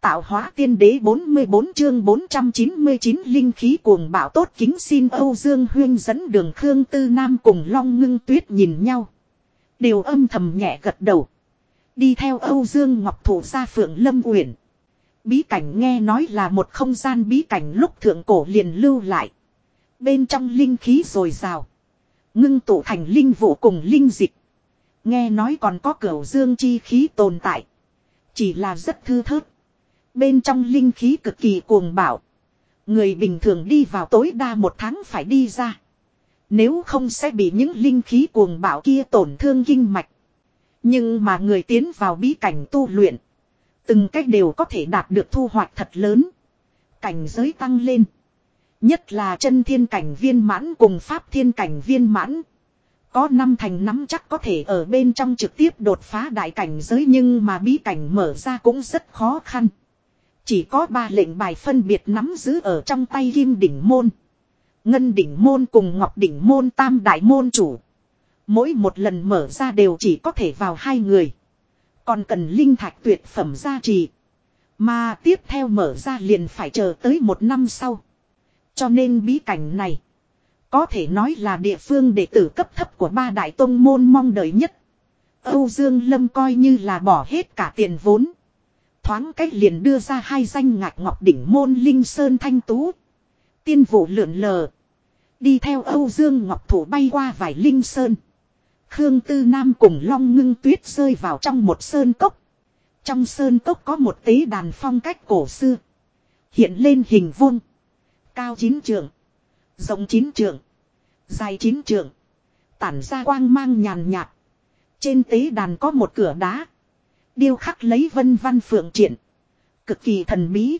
tạo hóa tiên đế 44 chương 499 linh khí cuồng bạo tốt kính xin Âu Dương Huyên dẫn đường. Khương Tư Nam cùng Long Ngưng Tuyết nhìn nhau. Đều âm thầm nhẹ gật đầu. Đi theo Âu Dương Ngọc Thủ ra Phượng Lâm Uyển. Bí cảnh nghe nói là một không gian bí cảnh lúc thượng cổ liền lưu lại. Bên trong linh khí dồi dào. Ngưng tụ thành linh vụ cùng linh dịch. Nghe nói còn có cửu dương chi khí tồn tại. Chỉ là rất thư thớt. Bên trong linh khí cực kỳ cuồng bạo. Người bình thường đi vào tối đa 1 tháng phải đi ra. Nếu không sẽ bị những linh khí cuồng bạo kia tổn thương kinh mạch. Nhưng mà người tiến vào bí cảnh tu luyện. Từng cách đều có thể đạt được thu hoạch thật lớn. Cảnh giới tăng lên. Nhất là chân thiên cảnh viên mãn cùng pháp thiên cảnh viên mãn. Có 5 thành nắm chắc có thể ở bên trong trực tiếp đột phá đại cảnh giới, nhưng mà bí cảnh mở ra cũng rất khó khăn. Chỉ có 3 lệnh bài phân biệt nắm giữ ở trong tay Kim đỉnh môn, Ngân đỉnh môn cùng Ngọc đỉnh môn tam đại môn chủ. Mỗi một lần mở ra đều chỉ có thể vào 2 người. Còn cần linh thạch tuyệt phẩm gia trì. Mà tiếp theo mở ra liền phải chờ tới 1 năm sau. Cho nên bí cảnh này có thể nói là địa phương đệ tử cấp thấp của 3 đại tông môn mong đợi nhất. Âu Dương Lâm coi như là bỏ hết cả tiền vốn. Thoáng cách liền đưa ra 2 danh ngạch Ngọc đỉnh môn Linh Sơn Thanh Tú. Tiên vụ lượn lờ. Đi theo Âu Dương Ngọc Thủ bay qua vài Linh Sơn. Khương Tư Nam cùng Long Ngưng Tuyết rơi vào trong một sơn cốc. Trong sơn cốc có một tế đàn phong cách cổ xưa. Hiện lên hình vuông. Cao 9 trượng. Rộng 9 trượng. Dài 9 trượng. Tản ra quang mang nhàn nhạt. Trên tế đàn có một cửa đá. Điêu khắc lấy vân văn phượng triện. Cực kỳ thần bí.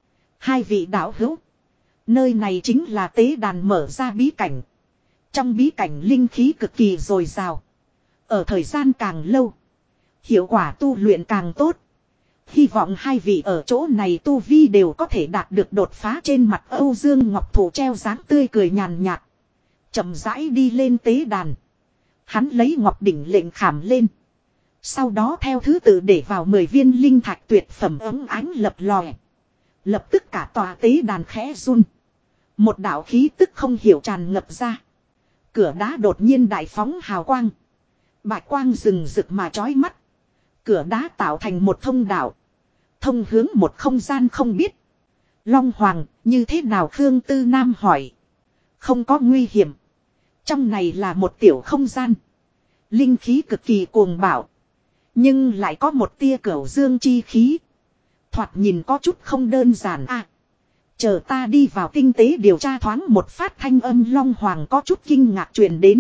2 vị đạo hữu. Nơi này chính là tế đàn mở ra bí cảnh. Trong bí cảnh linh khí cực kỳ dồi dào. Ở thời gian càng lâu, hiệu quả tu luyện càng tốt. Hy vọng 2 vị ở chỗ này tu vi đều có thể đạt được đột phá. Trên mặt Âu Dương Ngọc Thủ treo dáng tươi cười nhàn nhạt. Chậm rãi đi lên tế đàn. Hắn lấy ngọc đỉnh lệnh khảm lên. Sau đó theo thứ tự để vào 10 viên linh thạch tuyệt phẩm ấm ánh lập lòe. Lập tức cả tòa tế đàn khẽ run. Một đạo khí tức không hiểu tràn ngập ra. Cửa đá đột nhiên đại phóng hào quang. Bạch quang rừng rực mà chói mắt. Cửa đá tạo thành một thông đạo. Thông hướng một không gian không biết. Long Hoàng, như thế nào? Khương Tư Nam hỏi. Không có nguy hiểm. Trong này là một tiểu không gian. Linh khí cực kỳ cuồng bạo. Nhưng lại có một tia cửu dương chi khí. Thoạt nhìn có chút không đơn giản à. Chờ ta đi vào tinh tế điều tra thoáng một phát, thanh âm Long Hoàng có chút kinh ngạc truyền đến.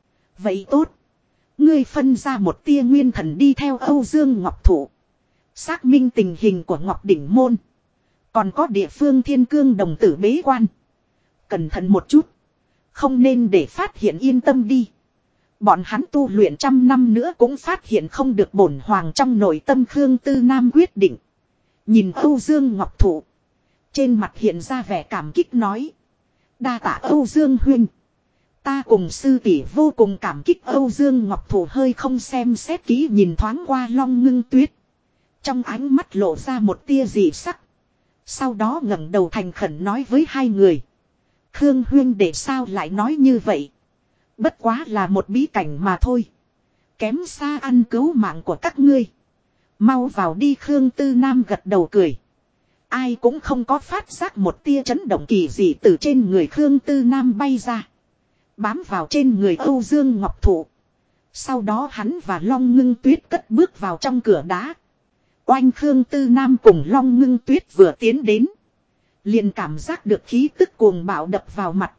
Vậy tốt. Ngươi phân ra một tia nguyên thần đi theo Âu Dương Ngọc Thủ. Xác minh tình hình của Ngọc đỉnh môn. Còn có địa phương Thiên Cương đồng tử bế quan. Cẩn thận một chút. Không nên để phát hiện, yên tâm đi. Bọn hắn tu luyện 100 năm nữa cũng phát hiện không được. Bổn hoàng trong nội tâm Khương Tư Nam quyết định. Nhìn Âu Dương Ngọc Thủ. Trên mặt hiện ra vẻ cảm kích nói. Đa tạ Âu Dương huynh. Ta cùng sư tỷ vô cùng cảm kích. Âu Dương Ngọc Thủ hơi không xem xét kỹ nhìn thoáng qua Long Ngưng Tuyết. Trong ánh mắt lộ ra một tia dị sắc. Sau đó ngẩng đầu thành khẩn nói với 2 người. Khương huynh để sao lại nói như vậy? Bất quá là một bí cảnh mà thôi. Kém xa ăn cứu mạng của các ngươi. Mau vào đi. Khương Tư Nam gật đầu cười. Ai cũng không có phát giác một tia chấn động kỳ dị từ trên người Khương Tư Nam bay ra. Bám vào trên người Âu Dương Ngọc Thủ. Sau đó hắn và Long Ngưng Tuyết cất bước vào trong cửa đá. Oanh! Khương Tư Nam cùng Long Ngưng Tuyết vừa tiến đến. Liền cảm giác được khí tức cuồng bạo đập vào mặt.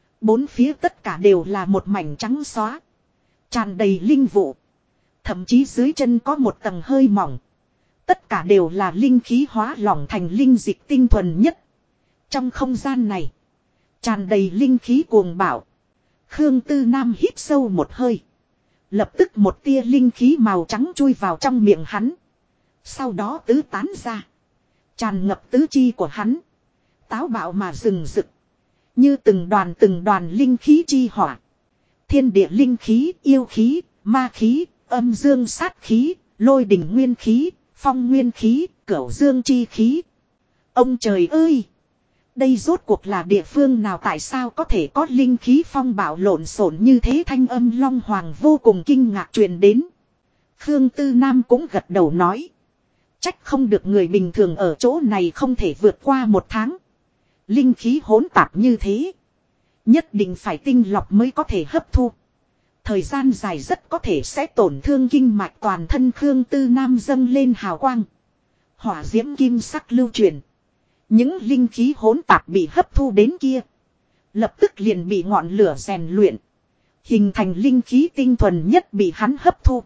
4 phía tất cả đều là một mảnh trắng xóa. Tràn đầy linh vụ. Thậm chí dưới chân có một tầng hơi mỏng. Tất cả đều là linh khí hóa lỏng thành linh dịch tinh thuần nhất. Trong không gian này, tràn đầy linh khí cuồng bạo. Khương Tư Nam hít sâu một hơi. Lập tức một tia linh khí màu trắng chui vào trong miệng hắn. Sau đó tứ tán ra. Tràn ngập tứ chi của hắn. Táo bạo mà rừng rực. Như từng đoàn linh khí chi hỏa. Thiên địa linh khí, yêu khí, ma khí, âm dương sát khí, lôi đỉnh nguyên khí, Phong nguyên khí, cửu dương chi khí. Ông trời ơi! Đây rốt cuộc là địa phương nào, tại sao có thể có linh khí phong bạo lộn xộn như thế, thanh âm Long Hoàng vô cùng kinh ngạc truyền đến. Khương Tư Nam cũng gật đầu nói. Trách không được người bình thường ở chỗ này không thể vượt qua 1 tháng. Linh khí hỗn tạp như thế. Nhất định phải tinh lọc mới có thể hấp thu. Thời gian dài rất có thể sẽ tổn thương kinh mạch toàn thân. Khương Tư Nam dâng lên hào quang. Hỏa diễm kim sắc lưu truyền. Những linh khí hỗn tạp bị hấp thu đến kia. Lập tức liền bị ngọn lửa rèn luyện. Hình thành linh khí tinh thuần nhất bị hắn hấp thu.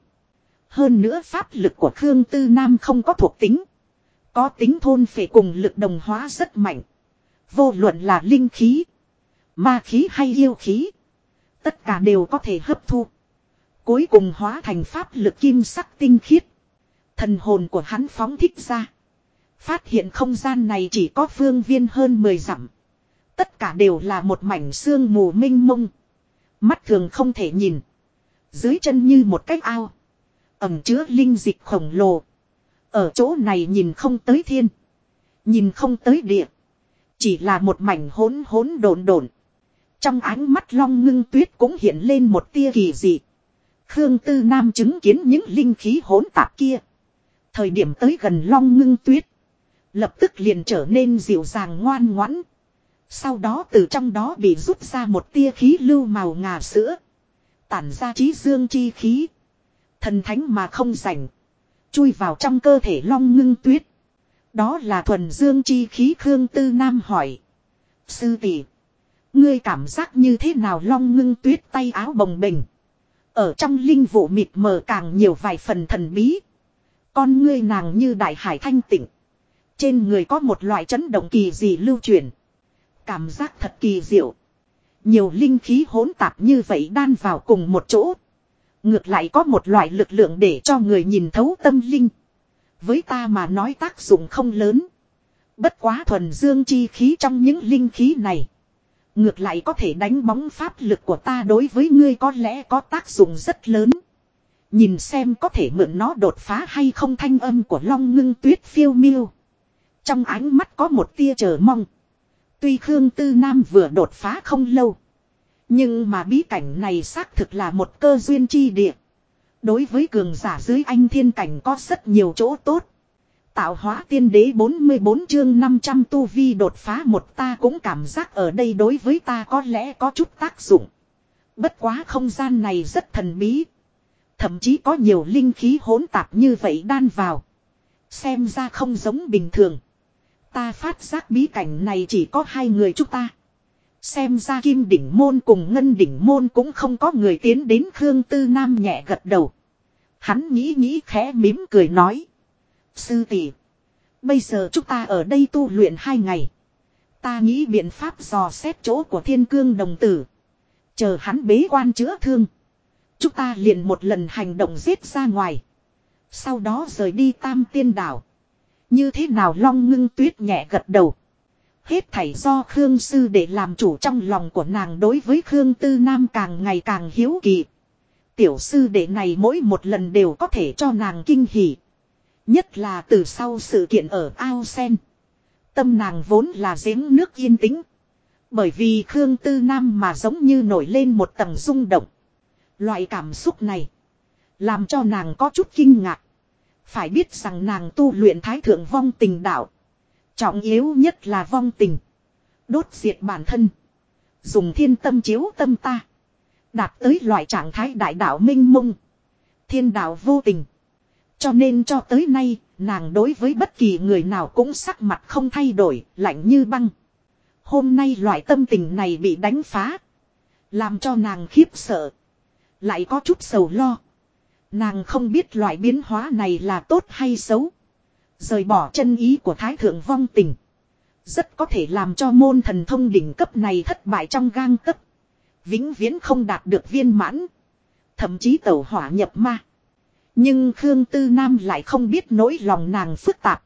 Hơn nữa pháp lực của Khương Tư Nam không có thuộc tính. Có tính thôn phệ cùng lực đồng hóa rất mạnh. Vô luận là linh khí, ma khí hay yêu khí. Tất cả đều có thể hấp thu. Cuối cùng hóa thành pháp lực kim sắc tinh khiết. Thần hồn của hắn phóng thích ra. Phát hiện không gian này chỉ có phương viên hơn 10 dặm. Tất cả đều là một mảnh sương mù mênh mông. Mắt thường không thể nhìn. Dưới chân như một cái ao. Ẩm chứa linh dịch khổng lồ. Ở chỗ này nhìn không tới thiên. Nhìn không tới địa. Chỉ là một mảnh hỗn hỗn độn độn. Trong ánh mắt Long Ngưng Tuyết cũng hiện lên một tia kỳ dị. Khương Tư Nam chứng kiến những linh khí hỗn tạp kia. Thời điểm tới gần Long Ngưng Tuyết. Lập tức liền trở nên dịu dàng ngoan ngoãn. Sau đó từ trong đó bị rút ra một tia khí lưu màu ngà sữa. Tản ra trí dương chi khí. Thần thánh mà không rảnh. Chui vào trong cơ thể Long Ngưng Tuyết. Đó là thuần dương chi khí. Khương Tư Nam hỏi. Sư tỷ, ngươi cảm giác như thế nào? Long Ngưng Tuyết tay áo bồng bềnh. Ở trong linh vụ mịt mờ càng nhiều vài phần thần bí. Con ngươi nàng như đại hải thanh tịnh. Trên người có một loại chấn động kỳ dị lưu truyền. Cảm giác thật kỳ diệu. Nhiều linh khí hỗn tạp như vậy đan vào cùng một chỗ. Ngược lại có một loại lực lượng để cho người nhìn thấu tâm linh. Với ta mà nói tác dụng không lớn. Bất quá thuần dương chi khí trong những linh khí này. Ngược lại có thể đánh bóng pháp lực của ta, đối với ngươi có lẽ có tác dụng rất lớn. Nhìn xem có thể mượn nó đột phá hay không. Thanh âm của Long Ngưng Tuyết phiêu miêu. Trong ánh mắt có một tia chờ mong. Tuy Khương Tư Nam vừa đột phá không lâu. Nhưng mà bí cảnh này xác thực là một cơ duyên chi địa. Đối với cường giả dưới anh thiên cảnh có rất nhiều chỗ tốt. Tạo hóa tiên đế 44 chương 500 tu vi đột phá một. Ta cũng cảm giác ở đây đối với ta có lẽ có chút tác dụng. Bất quá không gian này rất thần bí. Thậm chí có nhiều linh khí hỗn tạp như vậy đan vào. Xem ra không giống bình thường. Ta phát giác bí cảnh này chỉ có 2 người chúng ta. Xem ra Kim Đỉnh Môn cùng Ngân Đỉnh Môn cũng không có người tiến đến. Khương Tư Nam nhẹ gật đầu. Hắn nghĩ khẽ mỉm cười nói. Sư tỷ, bây giờ chúng ta ở đây tu luyện 2 ngày. Ta nghĩ biện pháp dò xét chỗ của Thiên Cương đồng tử. Chờ hắn bế quan chữa thương. Chúng ta liền một lần hành động giết ra ngoài. Sau đó rời đi Tam Tiên Đảo. Như thế nào? Long Ngưng Tuyết nhẹ gật đầu. Hết thảy do Khương sư để làm chủ. Trong lòng của nàng đối với Khương Tư Nam càng ngày càng hiếu kỳ. Tiểu sư đệ này mỗi một lần đều có thể cho nàng kinh hỉ. Nhất là từ sau sự kiện ở Ao Sen. Tâm nàng vốn là giếng nước yên tĩnh. Bởi vì Khương Tư Nam mà giống như nổi lên một tầng rung động. Loại cảm xúc này làm cho nàng có chút kinh ngạc. Phải biết rằng nàng tu luyện Thái Thượng Vong Tình Đạo. Trọng yếu nhất là vong tình. Đốt diệt bản thân. Dùng thiên tâm chiếu tâm ta. Đạt tới loại trạng thái đại đạo minh mông. Thiên đạo vô tình. Cho nên cho tới nay, nàng đối với bất kỳ người nào cũng sắc mặt không thay đổi, lạnh như băng. Hôm nay loại tâm tình này bị đánh phá. Làm cho nàng khiếp sợ. Lại có chút sầu lo. Nàng không biết loại biến hóa này là tốt hay xấu. Rời bỏ chân ý của Thái Thượng Vong Tình. Rất có thể làm cho môn thần thông đỉnh cấp này thất bại trong gang tấc. Vĩnh viễn không đạt được viên mãn. Thậm chí tẩu hỏa nhập ma. Nhưng Khương Tư Nam lại không biết nỗi lòng nàng phức tạp.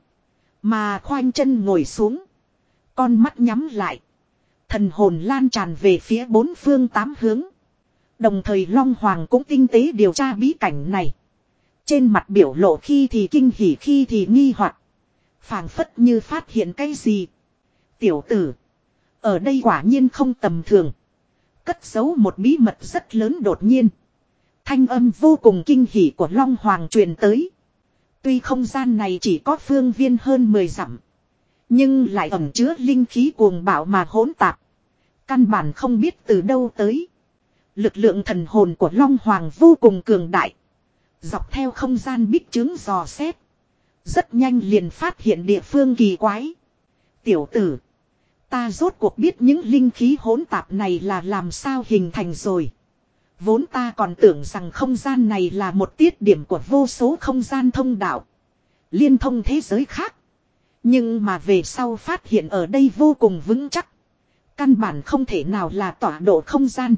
Mà khoanh chân ngồi xuống. Con mắt nhắm lại. Thần hồn lan tràn về phía 4 phương 8 hướng. Đồng thời Long Hoàng cũng tinh tế điều tra bí cảnh này. Trên mặt biểu lộ khi thì kinh hỉ khi thì nghi hoặc, phảng phất như phát hiện cái gì. Tiểu tử, ở đây quả nhiên không tầm thường. Cất giấu một bí mật rất lớn. Đột nhiên, thanh âm vô cùng kinh hỉ của Long Hoàng truyền tới. Tuy không gian này chỉ có phương viên hơn 10 dặm, nhưng lại ẩn chứa linh khí cuồng bạo mà hỗn tạp. Căn bản không biết từ đâu tới. Lực lượng thần hồn của Long Hoàng vô cùng cường đại. Dọc theo không gian bích trướng dò xét, rất nhanh liền phát hiện địa phương kỳ quái. Tiểu tử, ta rốt cuộc biết những linh khí hỗn tạp này là làm sao hình thành rồi. Vốn ta còn tưởng rằng không gian này là một tiết điểm của vô số không gian thông đạo, liên thông thế giới khác. Nhưng mà về sau phát hiện ở đây vô cùng vững chắc. Căn bản không thể nào là tọa độ không gian,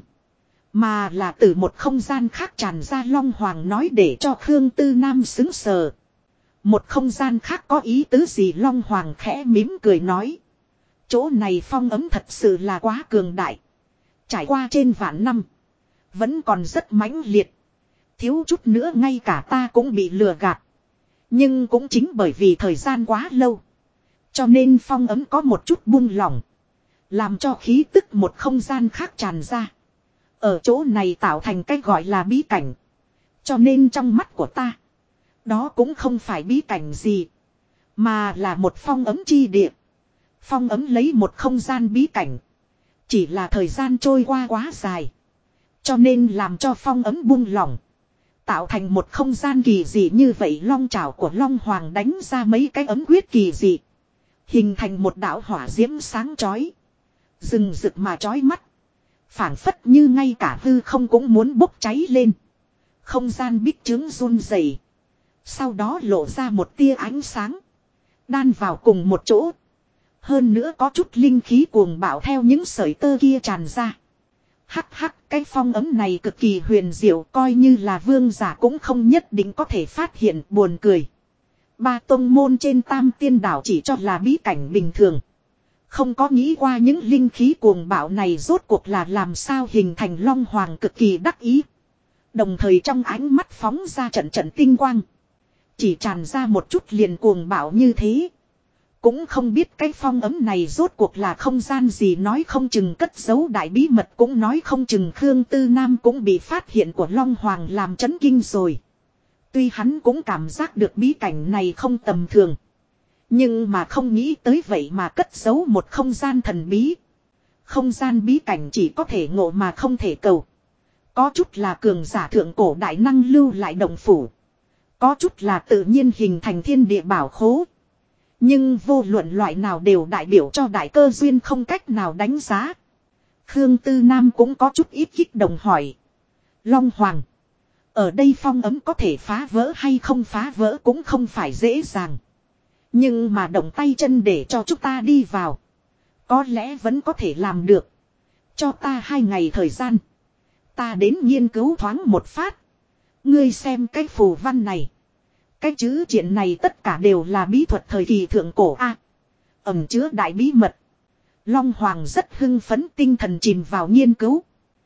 mà là từ một không gian khác tràn ra. Long Hoàng nói để cho Khương Tư Nam xứng sờ. Một không gian khác có ý tứ gì? Long Hoàng khẽ mỉm cười nói. Chỗ này phong ấm thật sự là quá cường đại. Trải qua trên vạn năm, vẫn còn rất mãnh liệt. Thiếu chút nữa ngay cả ta cũng bị lừa gạt. Nhưng cũng chính bởi vì thời gian quá lâu, cho nên phong ấm có một chút buông lỏng, làm cho khí tức một không gian khác tràn ra. Ở chỗ này tạo thành cách gọi là bí cảnh. Cho nên trong mắt của ta, đó cũng không phải bí cảnh gì, mà là một phong ấm chi địa. Phong ấm lấy một không gian bí cảnh. Chỉ là thời gian trôi qua quá dài, cho nên làm cho phong ấm buông lỏng, tạo thành một không gian kỳ dị như vậy. Long trảo của Long Hoàng đánh ra mấy cái ấm quyết kỳ dị, hình thành một đạo hỏa diễm sáng chói, rừng rực mà chói mắt, phảng phất như ngay cả hư không cũng muốn bốc cháy lên. Không gian bích trướng run rẩy, sau đó lộ ra một tia ánh sáng, đan vào cùng một chỗ. Hơn nữa có chút linh khí cuồng bạo theo những sợi tơ kia tràn ra. Hắc hắc, cái phong ấm này cực kỳ huyền diệu, coi như là vương giả cũng không nhất định có thể phát hiện. Buồn cười, ba tông môn trên Tam Tiên Đảo chỉ cho là bí cảnh bình thường, không có nghĩ qua những linh khí cuồng bạo này rốt cuộc là làm sao hình thành. Long Hoàng cực kỳ đắc ý, đồng thời trong ánh mắt phóng ra trận trận tinh quang. Chỉ tràn ra một chút liền cuồng bạo như thế. Cũng không biết cái phong ấm này rốt cuộc là không gian gì, nói không chừng cất giấu đại bí mật, cũng nói không chừng Khương Tư Nam cũng bị phát hiện của Long Hoàng làm chấn kinh rồi. Tuy hắn cũng cảm giác được bí cảnh này không tầm thường, nhưng mà không nghĩ tới vậy mà cất giấu một không gian thần bí. Không gian bí cảnh chỉ có thể ngộ mà không thể cầu. Có chút là cường giả thượng cổ đại năng lưu lại động phủ, có chút là tự nhiên hình thành thiên địa bảo khố. Nhưng vô luận loại nào đều đại biểu cho đại cơ duyên không cách nào đánh giá. Khương Tư Nam cũng có chút ít kích động hỏi. Long Hoàng, ở đây phong ấm có thể phá vỡ hay không phá vỡ cũng không phải dễ dàng. Nhưng mà động tay chân để cho chúng ta đi vào, có lẽ vẫn có thể làm được. Cho ta 2 ngày thời gian, ta đến nghiên cứu thoáng một phát. Ngươi xem cái phù văn này, cái chữ triện này tất cả đều là bí thuật thời kỳ thượng cổ a, ẩn chứa đại bí mật. Long Hoàng rất hưng phấn, tinh thần chìm vào nghiên cứu.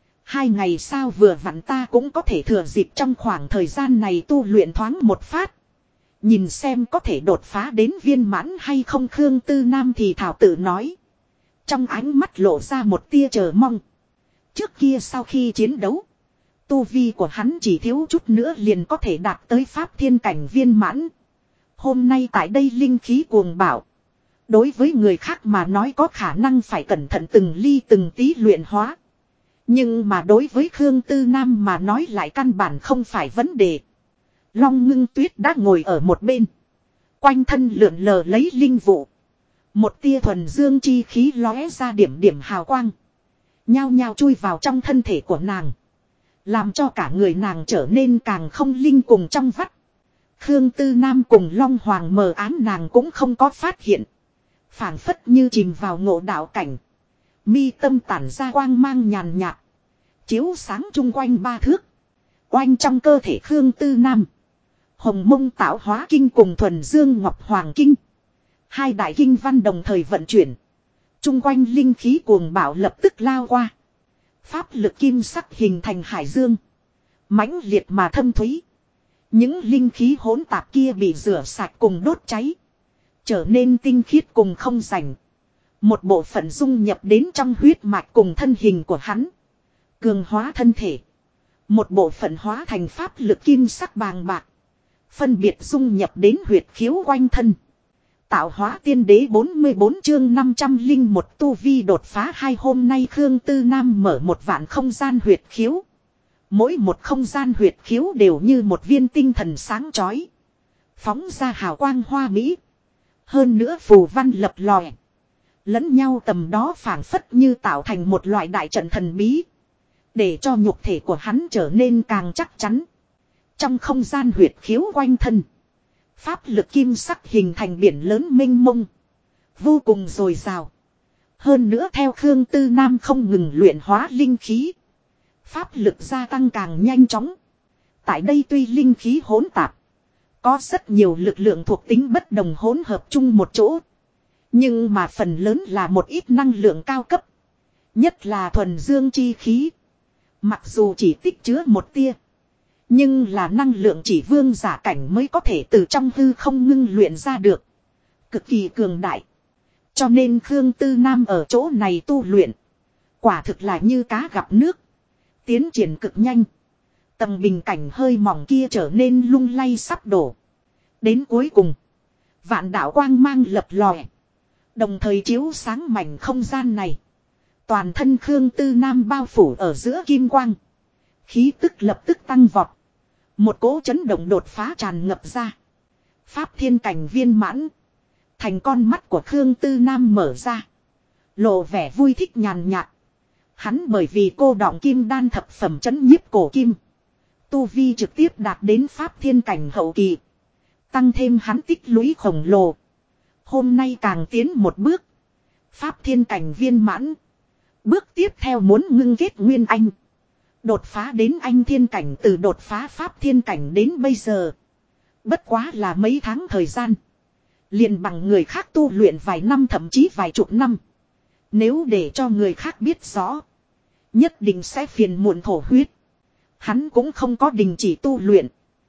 2 ngày sao vừa vặn, ta cũng có thể thừa dịp trong khoảng thời gian này tu luyện thoáng một phát, nhìn xem có thể đột phá đến viên mãn hay không. Khương Tư Nam thì thảo tự nói, trong ánh mắt lộ ra một tia chờ mong. Trước kia sau khi chiến đấu, tu vi của hắn chỉ thiếu chút nữa liền có thể đạt tới pháp thiên cảnh viên mãn. Hôm nay tại đây linh khí cuồng bạo, đối với người khác mà nói có khả năng phải cẩn thận từng ly từng tí luyện hóa. Nhưng mà đối với Khương Tư Nam mà nói lại căn bản không phải vấn đề. Long Ngưng Tuyết đã ngồi ở một bên, quanh thân lượn lờ lấy linh vụ. Một tia thuần dương chi khí lóe ra điểm điểm hào quang, nhao nhao chui vào trong thân thể của nàng, làm cho cả người nàng trở nên càng không linh cùng trong vắt. Khương Tư Nam cùng Long Hoàng mờ ám nàng cũng không có phát hiện, phảng phất như chìm vào ngộ đạo cảnh. Mi tâm tản ra quang mang nhàn nhạt, chiếu sáng chung quanh 3 thước. Oanh, trong cơ thể Khương Tư Nam, Hồng Mông Tạo Hóa Kinh cùng Thuần Dương Ngọc Hoàng Kinh, 2 đại kinh văn đồng thời vận chuyển. Chung quanh linh khí cuồng bạo lập tức lao qua. Pháp lực kim sắc hình thành hải dương, mãnh liệt mà thâm thúy, Những linh khí hỗn tạp kia bị rửa sạch cùng đốt cháy. Trở nên tinh khiết cùng không rảnh. Một bộ phận dung nhập đến trong huyết mạch cùng thân hình của hắn. Cường hóa thân thể. Một bộ phận hóa thành pháp lực kim sắc bàng bạc. Phân biệt dung nhập đến huyệt khiếu quanh thân. Tạo hóa tiên đế 44 chương 501 tu vi đột phá 2 hôm nay Khương Tư Nam mở một vạn không gian huyệt khiếu. Mỗi một không gian huyệt khiếu đều như một viên tinh thần sáng chói. Phóng ra hào quang hoa mỹ. Hơn nữa phù văn lập lòe. Lẫn nhau tầm đó phảng phất như tạo thành một loại đại trận thần bí. Để cho nhục thể của hắn trở nên càng chắc chắn. Trong không gian huyệt khiếu quanh thân. Pháp lực kim sắc hình thành biển lớn mênh mông. Vô cùng dồi dào. Hơn nữa theo Khương Tư Nam không ngừng luyện hóa linh khí. Pháp lực gia tăng càng nhanh chóng. Tại đây tuy linh khí hỗn tạp. Có rất nhiều lực lượng thuộc tính bất đồng hỗn hợp chung một chỗ. Nhưng mà phần lớn là một ít năng lượng cao cấp. Nhất là thuần dương chi khí. Mặc dù chỉ tích chứa một tia. Nhưng là năng lượng chỉ vương giả cảnh mới có thể từ trong hư không ngưng luyện ra được. Cực kỳ cường đại. Cho nên Khương Tư Nam ở chỗ này tu luyện. Quả thực là như cá gặp nước. Tiến triển cực nhanh. Tầng bình cảnh hơi mỏng kia trở nên lung lay sắp đổ. Đến cuối cùng. Vạn đạo quang mang lập lòe. Đồng thời chiếu sáng mảnh không gian này. Toàn thân Khương Tư Nam bao phủ ở giữa kim quang. Khí tức lập tức tăng vọt. Một cỗ chấn động đột phá tràn ngập ra. Pháp thiên cảnh viên mãn. Thành con mắt của Khương Tư Nam mở ra. Lộ vẻ vui thích nhàn nhạt. Hắn bởi vì cô đọng kim đan thập phẩm chấn nhiếp cổ kim. Tu vi trực tiếp đạt đến pháp thiên cảnh hậu kỳ. Tăng thêm hắn tích lũy khổng lồ. Hôm nay càng tiến một bước. Pháp thiên cảnh viên mãn. Bước tiếp theo muốn ngưng kết nguyên anh. Đột phá đến anh thiên cảnh từ đột phá pháp thiên cảnh đến bây giờ. Bất quá là mấy tháng thời gian. Liền bằng người khác tu luyện vài năm thậm chí vài chục năm. Nếu để cho người khác biết rõ. Nhất định sẽ phiền muộn thổ huyết. Hắn cũng không có đình chỉ tu luyện.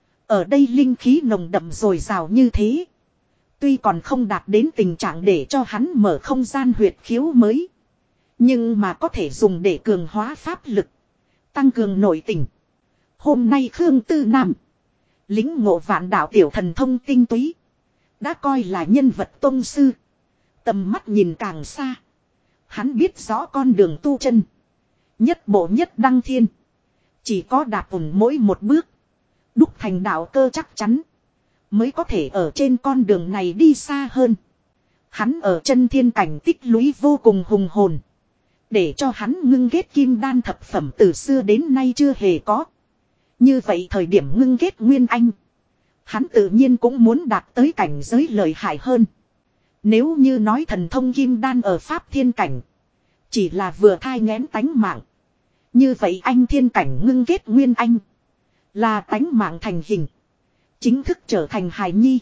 Ở đây linh khí nồng đậm dồi dào như thế. Tuy còn không đạt đến tình trạng để cho hắn mở không gian huyệt khiếu mới. Nhưng mà có thể dùng để cường hóa pháp lực. Tăng cường nội tình. Hôm nay Khương Tư Nam. Lính ngộ vạn đạo tiểu thần thông tinh túy. Đã coi là nhân vật tôn sư. Tầm mắt nhìn càng xa. Hắn biết rõ con đường tu chân. Nhất bộ nhất đăng thiên. Chỉ có đạp ủng mỗi một bước. Đúc thành đạo cơ chắc chắn. Mới có thể ở trên con đường này đi xa hơn. Hắn ở chân thiên cảnh tích lũy vô cùng hùng hồn. Để cho hắn ngưng kết kim đan thập phẩm từ xưa đến nay chưa hề có. Như vậy thời điểm ngưng kết nguyên anh. Hắn tự nhiên cũng muốn đạt tới cảnh giới lợi hại hơn. Nếu như nói thần thông kim đan ở pháp thiên cảnh. Chỉ là vừa thai nghén tánh mạng. Như vậy anh thiên cảnh ngưng kết nguyên anh. Là tánh mạng thành hình. Chính thức trở thành hài nhi.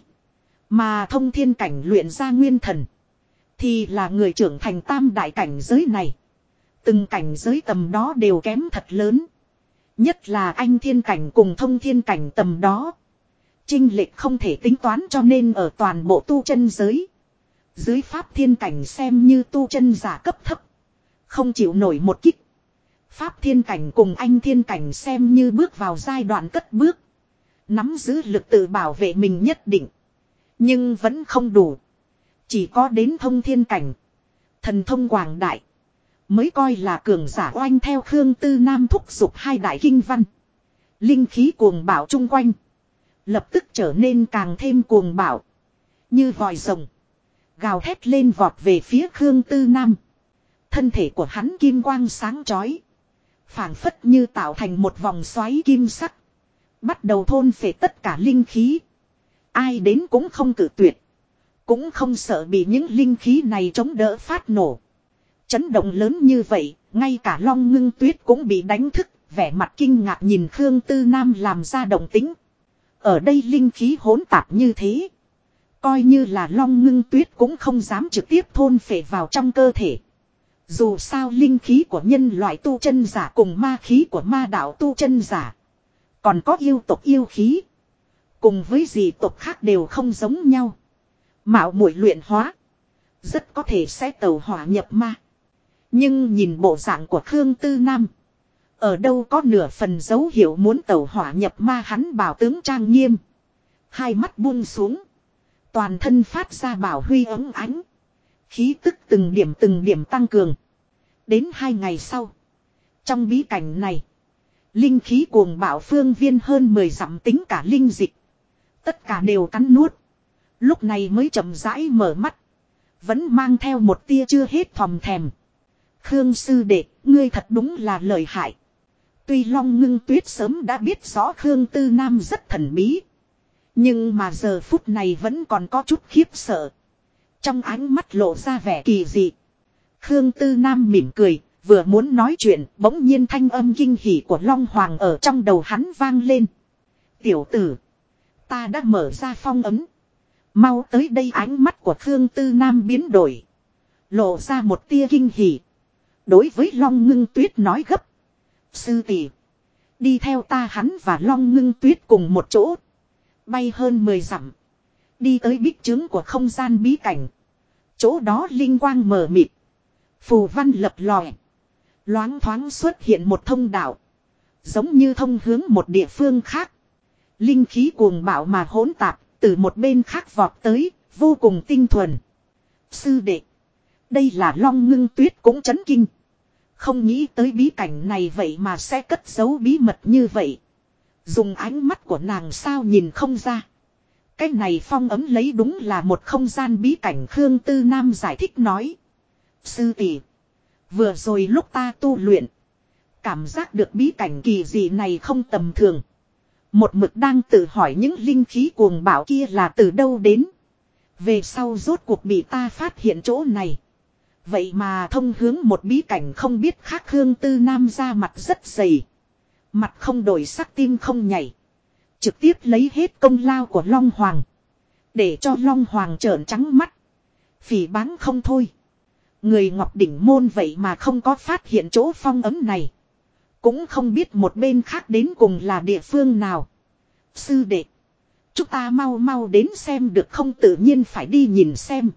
Mà thông thiên cảnh luyện ra nguyên thần. Thì là người trưởng thành tam đại cảnh giới này. Từng cảnh giới tầm đó đều kém thật lớn. Nhất là anh thiên cảnh cùng thông thiên cảnh tầm đó. Chênh lệch không thể tính toán cho nên ở toàn bộ tu chân giới. Dưới pháp thiên cảnh xem như tu chân giả cấp thấp. Không chịu nổi một kích. Pháp thiên cảnh cùng anh thiên cảnh xem như bước vào giai đoạn cất bước. Nắm giữ lực tự bảo vệ mình nhất định. Nhưng vẫn không đủ. Chỉ có đến thông thiên cảnh. Thần thông quảng đại. Mới coi là cường giả oanh theo Khương Tư Nam thúc giục hai đại kinh văn. Linh khí cuồng bạo chung quanh. Lập tức trở nên càng thêm cuồng bạo. Như vòi rồng. Gào thét lên vọt về phía Khương Tư Nam. Thân thể của hắn kim quang sáng chói. Phảng phất như tạo thành một vòng xoáy kim sắc. Bắt đầu thôn phệ tất cả linh khí. Ai đến cũng không cự tuyệt. Cũng không sợ bị những linh khí này chống đỡ phát nổ. Chấn động lớn như vậy, ngay cả Long Ngưng Tuyết cũng bị đánh thức, vẻ mặt kinh ngạc nhìn Khương Tư Nam làm ra động tĩnh. Ở đây linh khí hỗn tạp như thế. Coi như là Long Ngưng Tuyết cũng không dám trực tiếp thôn phệ vào trong cơ thể. Dù sao linh khí của nhân loại tu chân giả cùng ma khí của ma đạo tu chân giả. Còn có yêu tộc yêu khí. Cùng với dị tộc khác đều không giống nhau. Mạo muội luyện hóa. Rất có thể sẽ tẩu hỏa nhập ma. Nhưng nhìn bộ dạng của Khương Tư Nam. Ở đâu có nửa phần dấu hiệu muốn tẩu hỏa nhập ma, hắn bảo tướng trang nghiêm. Hai mắt buông xuống. Toàn thân phát ra bảo huy ấm ánh. Khí tức từng điểm tăng cường. Đến 2 ngày sau. Trong bí cảnh này. Linh khí cuồng bạo phương viên hơn 10 dặm tính cả linh dịch. Tất cả đều cắn nuốt. Lúc này mới chậm rãi mở mắt. Vẫn mang theo một tia chưa hết thòm thèm. Khương sư đệ, ngươi thật đúng là lợi hại. Tuy Long Ngưng Tuyết sớm đã biết rõ Khương Tư Nam rất thần bí. Nhưng mà giờ phút này vẫn còn có chút khiếp sợ. Trong ánh mắt lộ ra vẻ kỳ dị. Khương Tư Nam mỉm cười, vừa muốn nói chuyện, bỗng nhiên thanh âm kinh hỉ của Long Hoàng ở trong đầu hắn vang lên. Tiểu tử, ta đã mở ra phong ấm. Mau tới đây, ánh mắt của Khương Tư Nam biến đổi. Lộ ra một tia kinh hỉ. Đối với Long Ngưng Tuyết nói gấp. Sư tỷ, đi theo ta. Hắn và Long Ngưng Tuyết cùng một chỗ. Bay hơn 10 dặm. Đi tới bích trướng của không gian bí cảnh. Chỗ đó linh quang mờ mịt. Phù văn lập lòe. Loáng thoáng xuất hiện một thông đạo. Giống như thông hướng một địa phương khác. Linh khí cuồng bạo mà hỗn tạp. Từ một bên khác vọt tới. Vô cùng tinh thuần. Sư đệ, đây là Long Ngưng Tuyết cũng chấn kinh. Không nghĩ tới bí cảnh này vậy mà sẽ cất giấu bí mật như vậy. Dùng ánh mắt của nàng sao nhìn không ra. Cái này phong ấm lấy đúng là một không gian bí cảnh. Khương Tư Nam giải thích nói. Sư tỷ, vừa rồi lúc ta tu luyện. Cảm giác được bí cảnh kỳ dị này không tầm thường. Một mực đang tự hỏi những linh khí cuồng bạo kia là từ đâu đến. Về sau rốt cuộc bị ta phát hiện chỗ này. Vậy mà thông hướng một bí cảnh không biết khác. Khương Tư Nam ra mặt rất dày. Mặt không đổi sắc, tim không nhảy. Trực tiếp lấy hết công lao của Long Hoàng. Để cho Long Hoàng trợn trắng mắt. Phỉ báng không thôi. Người Ngọc Đỉnh Môn vậy mà không có phát hiện chỗ phong ấm này. Cũng không biết một bên khác đến cùng là địa phương nào. Sư đệ, chúng ta mau mau đến xem được không? Tự nhiên phải đi nhìn xem.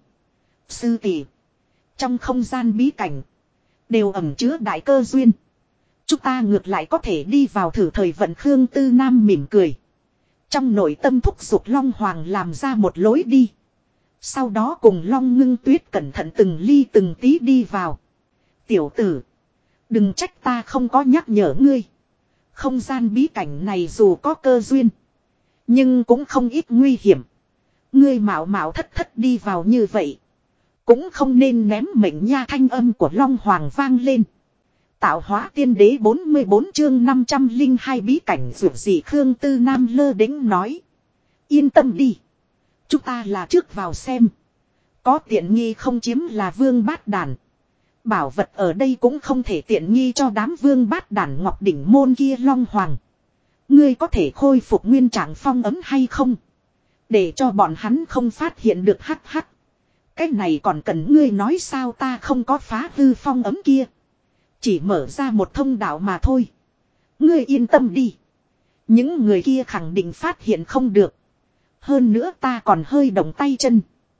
Sư tỷ, trong không gian bí cảnh đều ẩn chứa đại cơ duyên. Chúng ta ngược lại có thể đi vào thử thời vận. Khương Tư Nam mỉm cười. Trong nội tâm thúc giục Long Hoàng làm ra một lối đi. Sau đó cùng Long Ngưng Tuyết cẩn thận từng ly từng tí đi vào. Tiểu tử, đừng trách ta không có nhắc nhở ngươi. Không gian bí cảnh này dù có cơ duyên, nhưng cũng không ít nguy hiểm. Ngươi mạo mạo thất thất đi vào như vậy, cũng không nên ném mệnh nha. Thanh âm của Long Hoàng vang lên. Tạo hóa tiên đế 44 chương 502 bí cảnh dù gì. Khương Tư Nam lơ đễnh nói. Yên tâm đi. Chúng ta là trước vào xem. Có tiện nghi không chiếm là vương bát đàn. Bảo vật ở đây cũng không thể tiện nghi cho đám vương bát đàn Ngọc Đỉnh Môn kia. Long Hoàng, ngươi có thể khôi phục nguyên trạng phong ấm hay không? Để cho bọn hắn không phát hiện được. Hắc hắc. Cái này còn cần ngươi nói sao? Ta không có phá hư phong ấm kia. Chỉ mở ra một thông đạo mà thôi. Ngươi yên tâm đi. Những người kia khẳng định phát hiện không được. Hơn nữa ta còn hơi động tay chân.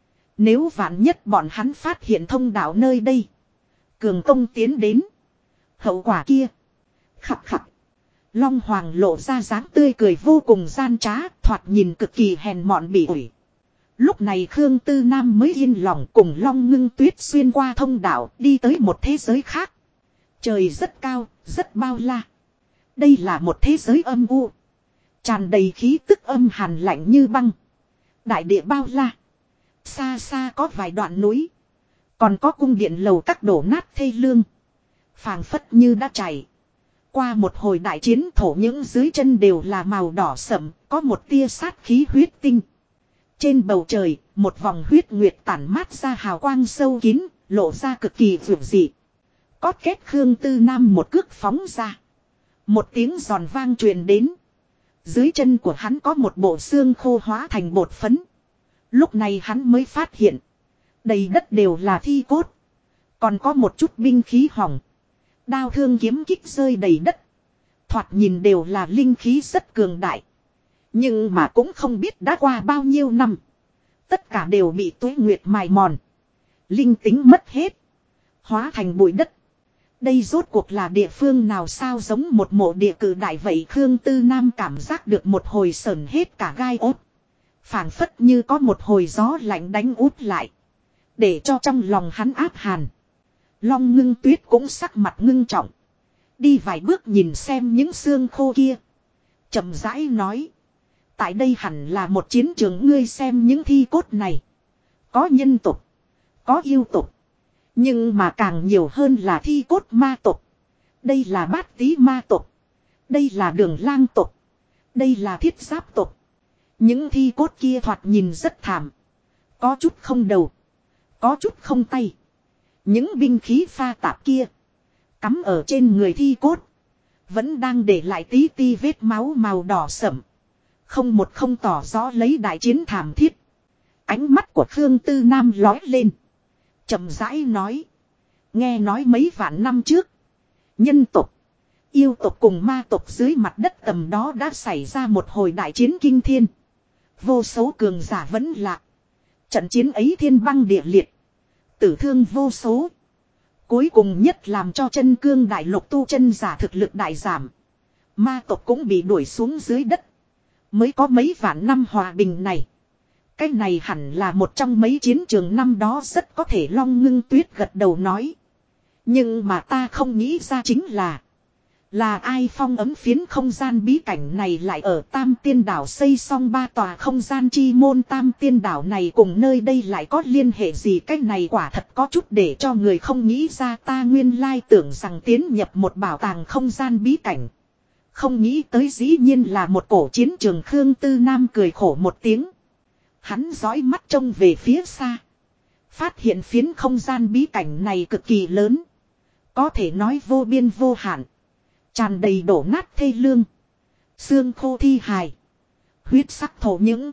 Nếu vạn nhất bọn hắn phát hiện thông đạo nơi đây, cường công tiến đến, hậu quả kia. Khập khập. Long Hoàng lộ ra dáng tươi cười vô cùng gian trá, thoạt nhìn cực kỳ hèn mọn bỉ ổi. Lúc này Khương Tư Nam mới yên lòng cùng Long Ngưng Tuyết xuyên qua thông đạo đi tới một thế giới khác. Trời rất cao, rất bao la. Đây là một thế giới âm u. Tràn đầy khí tức âm hàn lạnh như băng. Đại địa bao la. Xa xa có vài đoạn núi. Còn có cung điện lầu các đổ nát thê lương. Phảng phất như đã chảy qua một hồi đại chiến. Thổ những dưới chân đều là màu đỏ sậm, có một tia sát khí huyết tinh. Trên bầu trời, một vòng huyết nguyệt tản mát ra hào quang sâu kín, lộ ra cực kỳ vượt dị. Cót két. Khương Tư Nam một cước phóng ra. Một tiếng giòn vang truyền đến. Dưới chân của hắn có một bộ xương khô hóa thành bột phấn. Lúc này hắn mới phát hiện. Đầy đất đều là thi cốt. Còn có một chút binh khí hỏng. Đao thương kiếm kích rơi đầy đất. Thoạt nhìn đều là linh khí rất cường đại. Nhưng mà cũng không biết đã qua bao nhiêu năm. Tất cả đều bị tuế nguyệt mài mòn. Linh tính mất hết. Hóa thành bụi đất. Đây rốt cuộc là địa phương nào sao, giống một mộ địa cự đại vậy. Khương Tư Nam cảm giác được một hồi sởn hết cả gai ốt. Phảng phất như có một hồi gió lạnh đánh út lại. Để cho trong lòng hắn áp hàn. Long Ngưng Tuyết cũng sắc mặt ngưng trọng. Đi vài bước nhìn xem những xương khô kia. Chậm rãi nói. Tại đây hẳn là một chiến trường, ngươi xem những thi cốt này. Có nhân tộc. Có yêu tộc. Nhưng mà càng nhiều hơn là thi cốt ma tộc. Đây là Bát Tý ma tộc. Đây là Đường Lang tộc. Đây là Thiết Giáp tộc. Những thi cốt kia thoạt nhìn rất thảm. Có chút không đầu. Có chút không tay. Những binh khí pha tạp kia. Cắm ở trên người thi cốt. Vẫn đang để lại tí ti vết máu màu đỏ sẫm. Không một không tỏ rõ lấy đại chiến thảm thiết. Ánh mắt của Khương Tư Nam lói lên. Chậm rãi nói. Nghe nói mấy vạn năm trước. Nhân tộc, yêu tộc cùng ma tộc dưới mặt đất tầm đó đã xảy ra một hồi đại chiến kinh thiên. Vô số cường giả vẫn lạc. Trận chiến ấy thiên băng địa liệt. Tử thương vô số. Cuối cùng nhất làm cho chân cương đại lục tu chân giả thực lực đại giảm. Ma tộc cũng bị đuổi xuống dưới đất. Mới có mấy vạn năm hòa bình này. Cái này hẳn là một trong mấy chiến trường năm đó, rất có thể. Long Ngưng Tuyết gật đầu nói. Nhưng mà ta không nghĩ ra chính là ai phong ấm phiến không gian bí cảnh này lại ở Tam Tiên Đảo xây xong 3 tòa không gian chi môn. Tam Tiên Đảo này cùng nơi đây lại có liên hệ gì? Cái này quả thật có chút để cho người không nghĩ ra. Ta nguyên lai tưởng rằng tiến nhập một bảo tàng không gian bí cảnh. Không nghĩ tới dĩ nhiên là một cổ chiến trường. Khương Tư Nam cười khổ một tiếng. Hắn dõi mắt trông về phía xa. Phát hiện phiến không gian bí cảnh này cực kỳ lớn. Có thể nói vô biên vô hạn. Tràn đầy đổ nát thê lương. Xương khô thi hài. Huyết sắc thổ những.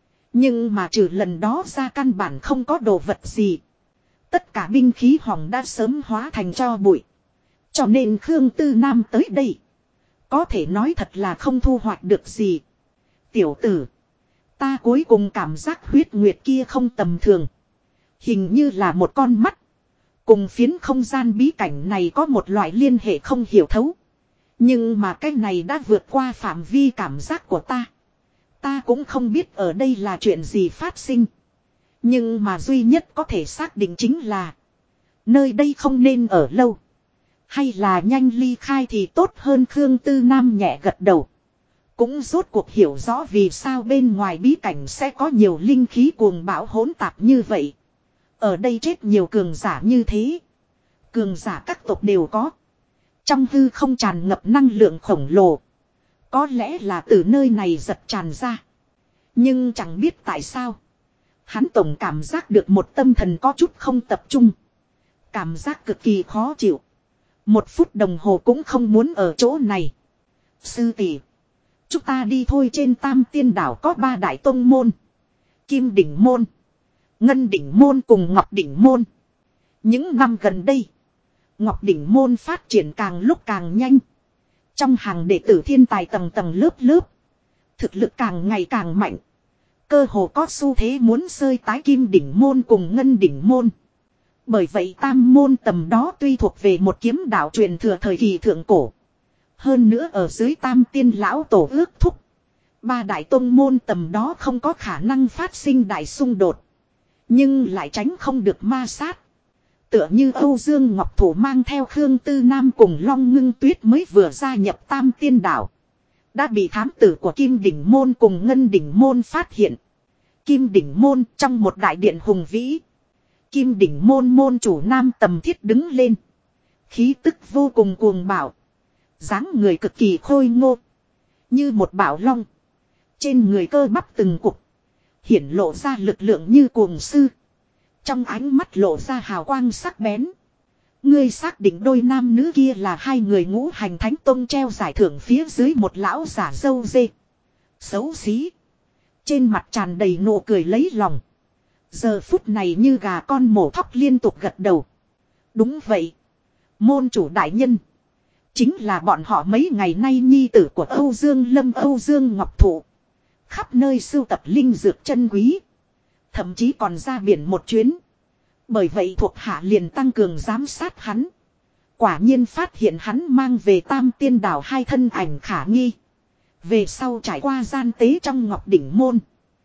Nhưng mà trừ lần đó ra căn bản không có đồ vật gì. Tất cả binh khí hỏng đã sớm hóa thành tro bụi. Cho nên Khương Tư Nam tới đây. Có thể nói thật là không thu hoạch được gì. Tiểu tử. Ta cuối cùng cảm giác huyết nguyệt kia không tầm thường. Hình như là một con mắt. Cùng phiến không gian bí cảnh này có một loại liên hệ không hiểu thấu. Nhưng mà cái này đã vượt qua phạm vi cảm giác của ta. Ta cũng không biết ở đây là chuyện gì phát sinh. Nhưng mà duy nhất có thể xác định chính là nơi đây không nên ở lâu. Hay là nhanh ly khai thì tốt hơn. Khương Tư Nam nhẹ gật đầu. Cũng rốt cuộc hiểu rõ vì sao bên ngoài bí cảnh sẽ có nhiều linh khí cuồng bão hỗn tạp như vậy. Ở đây chết nhiều cường giả như thế. Cường giả các tộc đều có. Trong hư không tràn ngập năng lượng khổng lồ. Có lẽ là từ nơi này giật tràn ra. Nhưng chẳng biết tại sao. Hắn tổng cảm giác được một tâm thần có chút không tập trung. Cảm giác cực kỳ khó chịu. 1 phút đồng hồ cũng không muốn ở chỗ này. Sư tỷ, chúng ta đi thôi. Trên Tam Tiên Đảo có 3 đại tông môn. Kim Đỉnh Môn, Ngân Đỉnh Môn cùng Ngọc Đỉnh Môn. Những năm gần đây, Ngọc Đỉnh Môn phát triển càng lúc càng nhanh. Trong hàng đệ tử thiên tài tầng tầng lớp lớp. Thực lực càng ngày càng mạnh. Cơ hồ có xu thế muốn xơi tái Kim Đỉnh Môn cùng Ngân Đỉnh Môn. Bởi vậy tam môn tầm đó tuy thuộc về một kiếm đạo truyền thừa thời kỳ thượng cổ. Hơn nữa ở dưới Tam Tiên lão tổ ước thúc. 3 đại tông môn tầm đó không có khả năng phát sinh đại xung đột. Nhưng lại tránh không được ma sát. Tựa như Âu Dương Ngọc Thủ mang theo Khương Tư Nam cùng Long Ngưng Tuyết mới vừa gia nhập Tam Tiên Đảo. Đã bị thám tử của Kim Đỉnh Môn cùng Ngân Đỉnh Môn phát hiện. Kim Đỉnh Môn trong một đại điện hùng vĩ. Kim Đỉnh Môn môn chủ Nam Tầm Thiết đứng lên. Khí tức vô cùng cuồng bạo. Dáng người cực kỳ khôi ngô. Như một bảo long. Trên người cơ bắp từng cục. Hiển lộ ra lực lượng như cuồng sư. Trong ánh mắt lộ ra hào quang sắc bén. Ngươi xác định đôi nam nữ kia là 2 người Ngũ Hành Thánh Tông treo giải thưởng phía dưới một lão giả râu dê. Xấu xí. Trên mặt tràn đầy nụ cười lấy lòng. Giờ phút này như gà con mổ thóc liên tục gật đầu. Đúng vậy. Môn chủ đại nhân. Chính là bọn họ mấy ngày nay nhi tử của Âu Dương Lâm, Âu Dương Ngọc Thụ. Khắp nơi sưu tập linh dược chân quý. Thậm chí còn ra biển một chuyến. Bởi vậy thuộc hạ liền tăng cường giám sát hắn. Quả nhiên phát hiện hắn mang về Tam Tiên Đảo hai thân ảnh khả nghi. Về sau trải qua gian tế trong Ngọc Đỉnh Môn.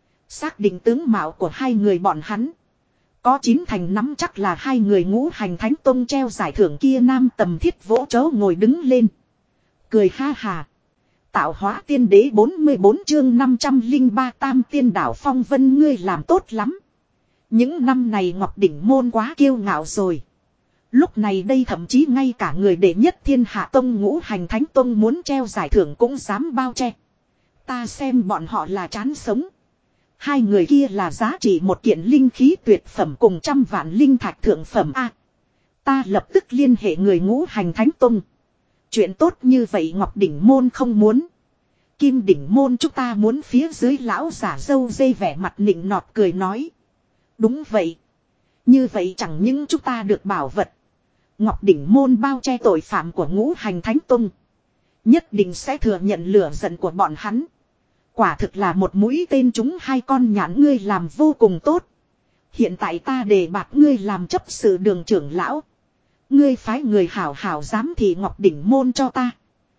Xác định tướng mạo của hai người bọn hắn. Có 9 thành nắm chắc là hai người Ngũ Hành Thánh Tông treo giải thưởng kia nam tầm thiết vỗ chó ngồi đứng lên. Cười ha hà. Tạo hóa tiên đế 44 chương 503 Tam Tiên Đảo phong vân ngươi làm tốt lắm. Những năm này Ngọc Đỉnh Môn quá kiêu ngạo rồi. Lúc này đây thậm chí ngay cả người đệ nhất thiên hạ tông Ngũ Hành Thánh Tông muốn treo giải thưởng cũng dám bao che. Ta xem bọn họ là chán sống. Hai người kia là giá trị một kiện linh khí tuyệt phẩm cùng 100 vạn linh thạch thượng phẩm A. Ta lập tức liên hệ người Ngũ Hành Thánh Tông. Chuyện tốt như vậy Ngọc Đỉnh Môn không muốn. Kim Đỉnh Môn chúng ta muốn phía dưới lão giả dâu dây vẻ mặt nịnh nọt cười nói. Đúng vậy. Như vậy chẳng những chúng ta được bảo vật. Ngọc Đỉnh Môn bao che tội phạm của Ngũ Hành Thánh Tông. Nhất định sẽ thừa nhận lửa giận của bọn hắn. Quả thực là một mũi tên trúng hai con nhãn ngươi làm vô cùng tốt. Hiện tại ta đề bạt ngươi làm chấp sự đường trưởng lão. Ngươi phái người hảo hảo giám thị Ngọc Đỉnh Môn cho ta.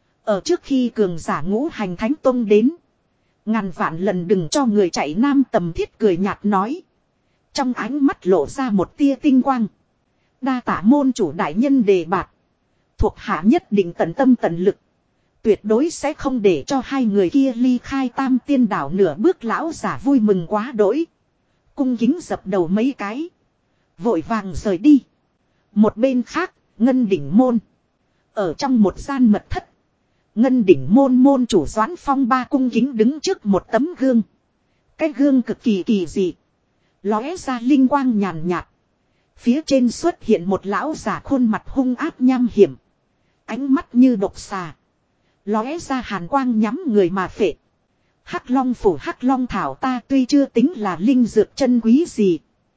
Ở trước khi cường giả Ngũ Hành Thánh Tông đến. Ngàn vạn lần đừng cho người chạy nam tầm thiết cười nhạt nói. Trong ánh mắt lộ ra một tia tinh quang. Đa tạ môn chủ đại nhân đề bạt. Thuộc hạ nhất định tận tâm tận lực. Tuyệt đối sẽ không để cho hai người kia ly khai Tam Tiên Đảo nửa bước lão giả vui mừng quá đỗi. Cung kính dập đầu mấy cái. Vội vàng rời đi. Một bên khác, Ngân Đỉnh Môn. Ở trong một gian mật thất. Ngân Đỉnh Môn môn chủ Doãn Phong Ba cung kính đứng trước một tấm gương. Cái gương cực kỳ kỳ dị. Lóe ra linh quang nhàn nhạt. Phía trên xuất hiện một lão giả khuôn mặt hung ác nham hiểm. Ánh mắt như độc xà. Lóe ra hàn quang nhắm người mà phệ. Hắc Long phủ Hắc Long thảo ta tuy chưa tính là linh dược chân quý gì.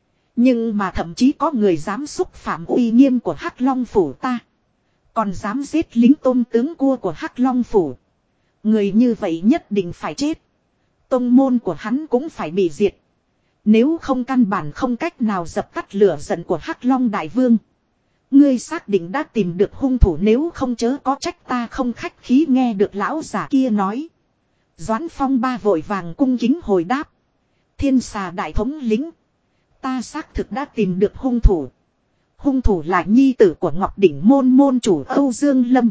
Nhưng mà thậm chí có người dám xúc phạm uy nghiêm của Hắc Long phủ ta. Còn dám giết lính tôm tướng cua của Hắc Long phủ. Người như vậy nhất định phải chết. Tông môn của hắn cũng phải bị diệt. Nếu không căn bản không cách nào dập tắt lửa giận của Hắc Long Đại Vương. Ngươi xác định đã tìm được hung thủ nếu không chớ có trách ta không khách khí nghe được lão giả kia nói. Doãn Phong Ba vội vàng cung kính hồi đáp. Thiên Xà đại thống lĩnh. Ta xác thực đã tìm được hung thủ. Hung thủ là nhi tử của Ngọc Đỉnh Môn môn chủ Âu Dương Lâm.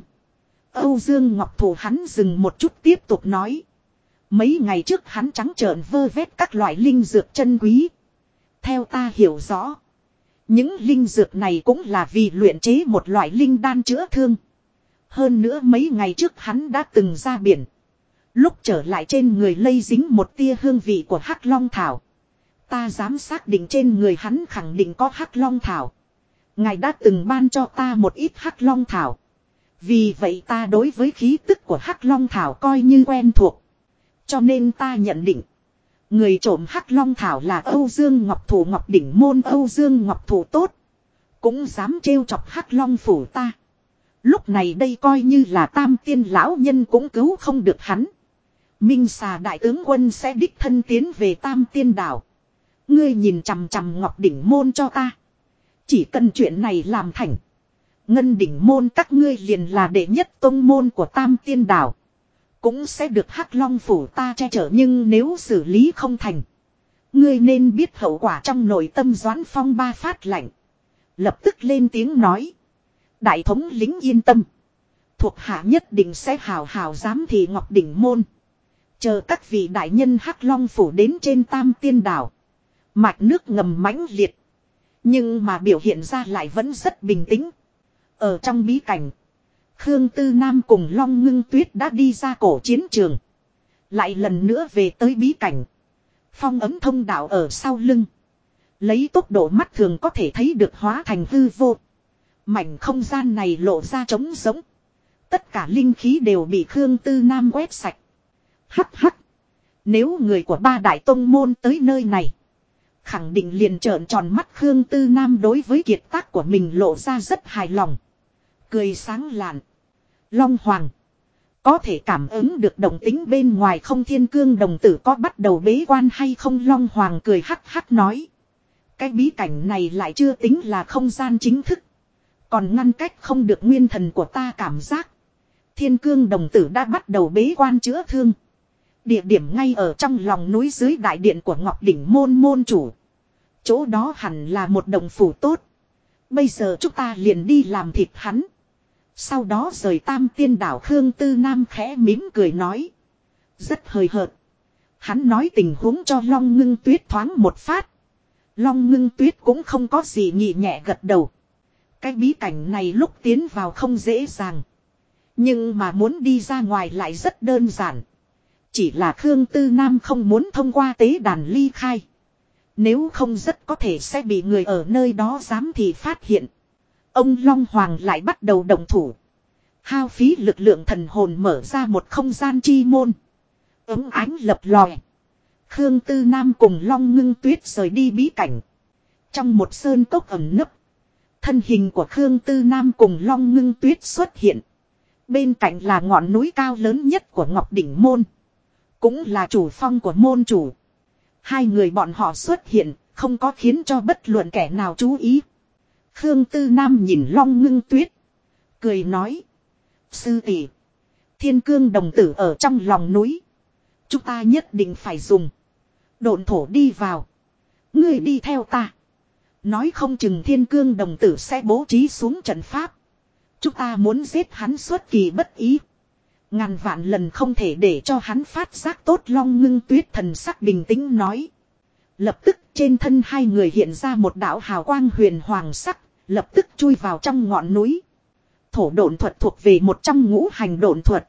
Âu Dương Ngọc thủ hắn dừng một chút tiếp tục nói. Mấy ngày trước hắn trắng trợn vơ vét các loại linh dược chân quý. Theo ta hiểu rõ. Những linh dược này cũng là vì luyện chế một loại linh đan chữa thương. Hơn nữa mấy ngày trước hắn đã từng ra biển. Lúc trở lại trên người lây dính một tia hương vị của Hắc Long Thảo. Ta dám xác định trên người hắn khẳng định có Hắc Long Thảo. Ngài đã từng ban cho ta một ít Hắc Long Thảo. Vì vậy ta đối với khí tức của Hắc Long Thảo coi như quen thuộc. Cho nên ta nhận định. Người trộm Hắc Long Thảo là Âu Dương Ngọc Thủ Ngọc Đỉnh Môn Âu Dương Ngọc Thủ tốt. Cũng dám trêu chọc Hắc Long phủ ta. Lúc này đây coi như là Tam Tiên lão nhân cũng cứu không được hắn. Minh Xà đại tướng quân sẽ đích thân tiến về Tam Tiên đảo. Ngươi nhìn chằm chằm Ngọc Đỉnh Môn cho ta. Chỉ cần chuyện này làm thành. Ngân Đỉnh Môn các ngươi liền là đệ nhất tông môn của Tam Tiên đảo. Cũng sẽ được Hắc Long phủ ta che chở nhưng nếu xử lý không thành. Ngươi nên biết hậu quả trong nội tâm Doãn Phong Ba phát lạnh. Lập tức lên tiếng nói. Đại thống lĩnh yên tâm. Thuộc hạ nhất định sẽ hào hào giám thị Ngọc Đỉnh Môn. Chờ các vị đại nhân Hắc Long phủ đến trên Tam Tiên đảo. Mạch nước ngầm mãnh liệt. Nhưng mà biểu hiện ra lại vẫn rất bình tĩnh. Ở trong bí cảnh. Khương Tư Nam cùng Long Ngưng Tuyết đã đi ra cổ chiến trường. Lại lần nữa về tới bí cảnh. Phong ấm thông đạo ở sau lưng. Lấy tốc độ mắt thường có thể thấy được hóa thành hư vô. Mảnh không gian này lộ ra trống rỗng. Tất cả linh khí đều bị Khương Tư Nam quét sạch. Hắc hắc. Nếu người của ba đại tông môn tới nơi này. Khẳng định liền trợn tròn mắt Khương Tư Nam đối với kiệt tác của mình lộ ra rất hài lòng. Cười sáng lạn. Long Hoàng. Có thể cảm ứng được động tính bên ngoài không, thiên cương đồng tử có bắt đầu bế quan hay không? Long Hoàng cười hắc hắc nói. Cái bí cảnh này lại chưa tính là không gian chính thức. Còn ngăn cách không được nguyên thần của ta cảm giác. Thiên cương đồng tử đã bắt đầu bế quan chữa thương. Địa điểm ngay ở trong lòng núi dưới đại điện của Ngọc Đỉnh môn môn chủ. Chỗ đó hẳn là một đồng phủ tốt. Bây giờ chúng ta liền đi làm thịt hắn. Sau đó rời Tam Tiên đảo. Khương Tư Nam khẽ mỉm cười nói. Rất hời hợt. Hắn nói tình huống cho Long Ngưng Tuyết thoáng một phát. Long Ngưng Tuyết cũng không có gì nhị nhẹ gật đầu. Cái bí cảnh này lúc tiến vào không dễ dàng. Nhưng mà muốn đi ra ngoài lại rất đơn giản. Chỉ là Khương Tư Nam không muốn thông qua tế đàn ly khai. Nếu không rất có thể sẽ bị người ở nơi đó giám thị phát hiện. Ông Long Hoàng lại bắt đầu động thủ. Hao phí lực lượng thần hồn mở ra một không gian chi môn. Ấm ánh lập lòe. Khương Tư Nam cùng Long Ngưng Tuyết rời đi bí cảnh. Trong một sơn cốc ẩn nấp. Thân hình của Khương Tư Nam cùng Long Ngưng Tuyết xuất hiện. Bên cạnh là ngọn núi cao lớn nhất của Ngọc Đỉnh Môn. Cũng là chủ phong của môn chủ. Hai người bọn họ xuất hiện, không có khiến cho bất luận kẻ nào chú ý. Khương Tư Nam nhìn Long Ngưng Tuyết. Cười nói. Sư tỷ, thiên cương đồng tử ở trong lòng núi. Chúng ta nhất định phải dùng độn thổ đi vào. Ngươi đi theo ta. Nói không chừng thiên cương đồng tử sẽ bố trí xuống trận pháp. Chúng ta muốn giết hắn xuất kỳ bất ý. Ngàn vạn lần không thể để cho hắn phát giác tốt. Long Ngưng Tuyết thần sắc bình tĩnh nói. Lập tức trên thân hai người hiện ra một đạo hào quang huyền hoàng sắc. Lập tức chui vào trong ngọn núi. Thổ độn thuật thuộc về một trong ngũ hành độn thuật.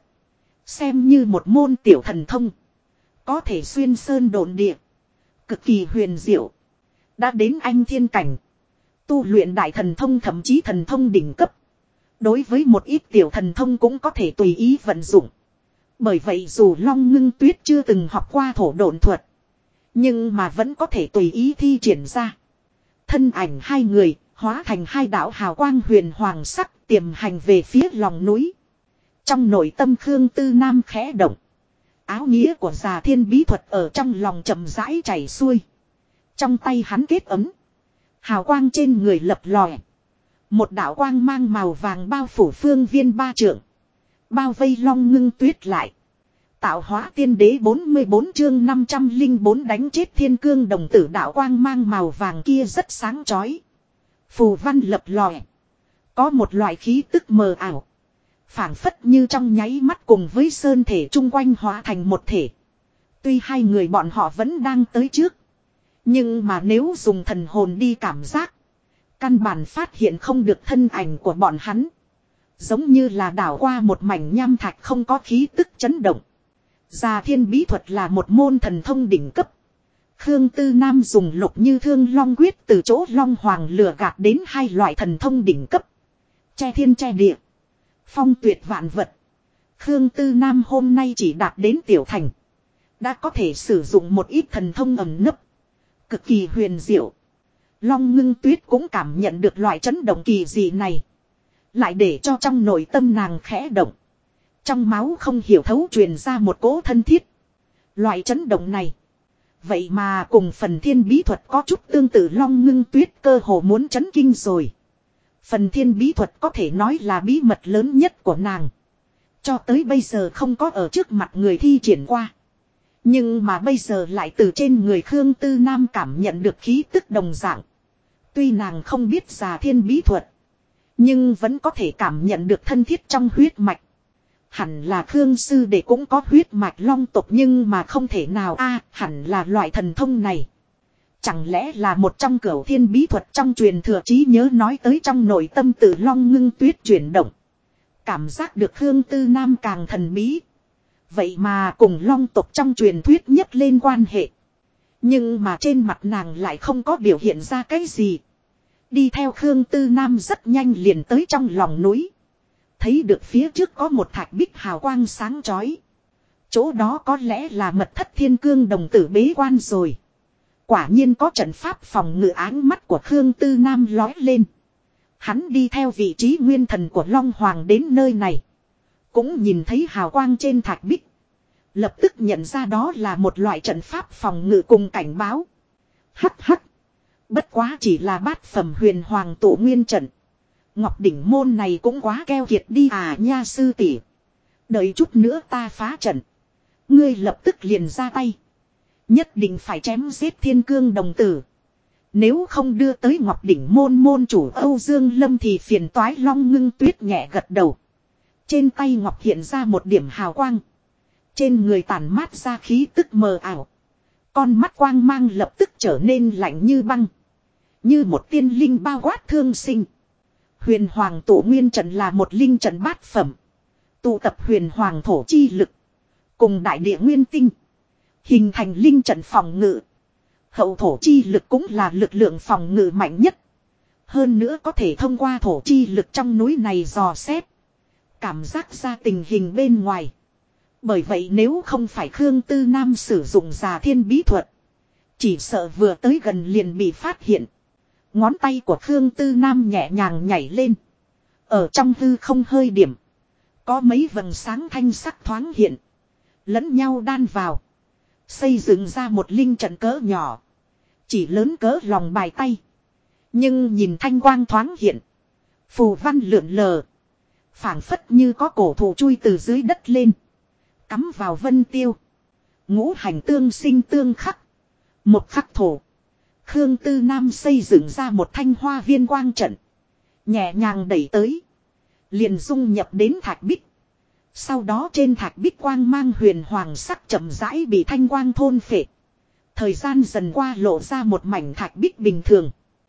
Xem như một môn tiểu thần thông. Có thể xuyên sơn độn địa. Cực kỳ huyền diệu. Đã đến anh thiên cảnh. Tu luyện đại thần thông thậm chí thần thông đỉnh cấp. Đối với một ít tiểu thần thông cũng có thể tùy ý vận dụng. Bởi vậy dù Long Ngưng Tuyết chưa từng học qua thổ độn thuật. Nhưng mà vẫn có thể tùy ý thi triển ra. Thân ảnh hai người hóa thành hai đạo hào quang huyền hoàng sắc tiềm hành về phía lòng núi. Trong nội tâm Khương Tư Nam khẽ động. Áo nghĩa của già thiên bí thuật ở trong lòng chậm rãi chảy xuôi. Trong tay hắn kết ấm. Hào quang trên người lập lòe. Một đạo quang mang màu vàng bao phủ phương viên 3 trượng. Bao vây Long Ngưng Tuyết lại. Tạo hóa tiên đế 44 chương 504 đánh chết thiên cương đồng tử. Đạo quang mang màu vàng kia rất sáng chói. Phù văn lập lòe. Có một loại khí tức mờ ảo. Phảng phất như trong nháy mắt cùng với sơn thể chung quanh hóa thành một thể. Tuy hai người bọn họ vẫn đang tới trước. Nhưng mà nếu dùng thần hồn đi cảm giác. Căn bản phát hiện không được thân ảnh của bọn hắn. Giống như là đảo qua một mảnh nham thạch không có khí tức chấn động. Già thiên bí thuật là một môn thần thông đỉnh cấp. Khương Tư Nam dùng Lục Như Thương Long Quyết từ chỗ Long Hoàng lừa gạt đến hai loại thần thông đỉnh cấp. Che thiên che địa. Phong tuyệt vạn vật. Khương Tư Nam hôm nay chỉ đạt đến tiểu thành. Đã có thể sử dụng một ít thần thông ẩn nấp. Cực kỳ huyền diệu. Long Ngưng Tuyết cũng cảm nhận được loại chấn động kỳ dị này. Lại để cho trong nội tâm nàng khẽ động. Trong máu không hiểu thấu truyền ra một cỗ thân thiết. Loại chấn động này. Vậy mà cùng phần thiên bí thuật có chút tương tự. Long Ngưng Tuyết cơ hồ muốn chấn kinh rồi. Phần thiên bí thuật có thể nói là bí mật lớn nhất của nàng. Cho tới bây giờ không có ở trước mặt người thi triển qua. Nhưng mà bây giờ lại từ trên người Khương Tư Nam cảm nhận được khí tức đồng dạng. Tuy nàng không biết già thiên bí thuật. Nhưng vẫn có thể cảm nhận được thân thiết trong huyết mạch. Hẳn là Khương sư đệ cũng có huyết mạch long tộc nhưng mà không thể nào hẳn là loại thần thông này. Chẳng lẽ là một trong cửu thiên bí thuật trong truyền thừa trí nhớ nói tới trong nội tâm từ Long Ngưng Tuyết chuyển động. Cảm giác được Khương Tư Nam càng thần bí. Vậy mà cùng long tộc trong truyền thuyết nhất lên quan hệ. Nhưng mà trên mặt nàng lại không có biểu hiện ra cái gì. Đi theo Khương Tư Nam rất nhanh liền tới trong lòng núi. Thấy được phía trước có một thạch bích hào quang sáng chói. Chỗ đó có lẽ là mật thất thiên cương đồng tử bế quan rồi. Quả nhiên có trận pháp phòng ngự. Áng mắt của Khương Tư Nam lói lên. Hắn đi theo vị trí nguyên thần của Long Hoàng đến nơi này. cũng nhìn thấy hào quang trên thạch bích. Lập tức nhận ra đó là một loại trận pháp phòng ngự cùng cảnh báo. Hắc hắc. Bất quá chỉ là bát phẩm huyền hoàng tụ nguyên trận. Ngọc đỉnh môn này cũng quá keo kiệt đi à nha sư tỷ. Đợi chút nữa ta phá trận. Ngươi lập tức liền ra tay. Nhất định phải chém giết thiên cương đồng tử. Nếu không đưa tới Ngọc đỉnh môn môn chủ Âu Dương Lâm thì phiền toái. Long Ngưng Tuyết nhẹ gật đầu. Trên tay Ngọc hiện ra một điểm hào quang. Trên người tản mát ra khí tức mờ ảo. Con mắt quang mang lập tức trở nên lạnh như băng. Như một tiên linh bao quát thương sinh. Huyền Hoàng Tổ Nguyên Trận là một linh trận bát phẩm. Tụ tập huyền hoàng thổ chi lực. Cùng đại địa nguyên tinh. Hình thành linh trận phòng ngự. Hậu thổ chi lực cũng là lực lượng phòng ngự mạnh nhất. Hơn nữa có thể thông qua thổ chi lực trong núi này dò xét. Cảm giác ra tình hình bên ngoài. Bởi vậy nếu không phải Khương Tư Nam sử dụng già thiên bí thuật. Chỉ sợ vừa tới gần liền bị phát hiện. Ngón tay của Khương Tư Nam nhẹ nhàng nhảy lên. Ở trong hư không hơi điểm. Có mấy vầng sáng thanh sắc thoáng hiện. Lẫn nhau đan vào. Xây dựng ra một linh trận cỡ nhỏ. Chỉ lớn cỡ lòng bài tay. Nhưng nhìn thanh quang thoáng hiện. Phù văn lượn lờ. Phảng phất như có cổ thụ chui từ dưới đất lên. Cắm vào vân tiêu. Ngũ hành tương sinh tương khắc. Một khắc thổ. Khương Tư Nam xây dựng ra một thanh hoa viên quang trận. Nhẹ nhàng đẩy tới. Liền dung nhập đến thạch bích. Sau đó trên thạch bích quang mang huyền hoàng sắc chậm rãi bị thanh quang thôn phệ. Thời gian dần qua lộ ra một mảnh thạch bích bình thường.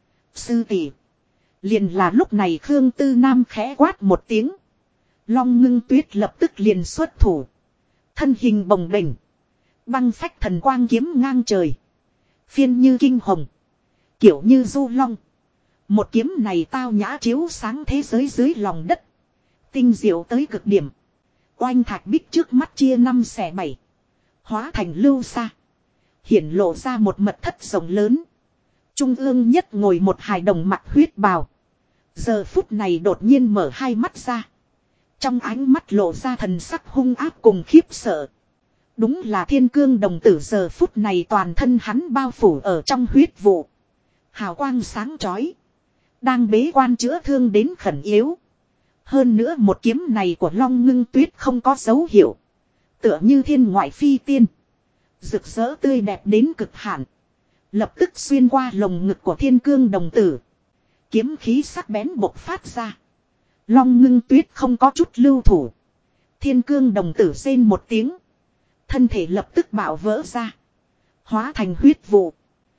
Sư tỷ. Liền là lúc này Khương Tư Nam khẽ quát một tiếng. Long Ngưng Tuyết lập tức liền xuất thủ. Thân hình bồng bềnh. Băng phách thần quang kiếm ngang trời. Phiên như kinh hồng. Kiểu như du long. Một kiếm này tao nhã chiếu sáng thế giới dưới lòng đất. Tinh diệu tới cực điểm. Oanh thạch bích trước mắt chia 5 xẻ 7. Hóa thành lưu xa. Hiển lộ ra một mật thất rộng lớn. Trung ương nhất ngồi một hài đồng mặc huyết bào. Giờ phút này đột nhiên mở hai mắt ra. Trong ánh mắt lộ ra thần sắc hung ác cùng khiếp sợ. Đúng là thiên cương đồng tử giờ phút này toàn thân hắn bao phủ ở trong huyết vụ. Hào quang sáng chói. Đang bế quan chữa thương đến khẩn yếu. Hơn nữa một kiếm này của Long Ngưng Tuyết không có dấu hiệu. Tựa như thiên ngoại phi tiên. Rực rỡ tươi đẹp đến cực hạn. Lập tức xuyên qua lồng ngực của thiên cương đồng tử. Kiếm khí sắc bén bộc phát ra. Long Ngưng Tuyết không có chút lưu thủ. Thiên cương đồng tử rên một tiếng. Thân thể lập tức bạo vỡ ra. Hóa thành huyết vụ.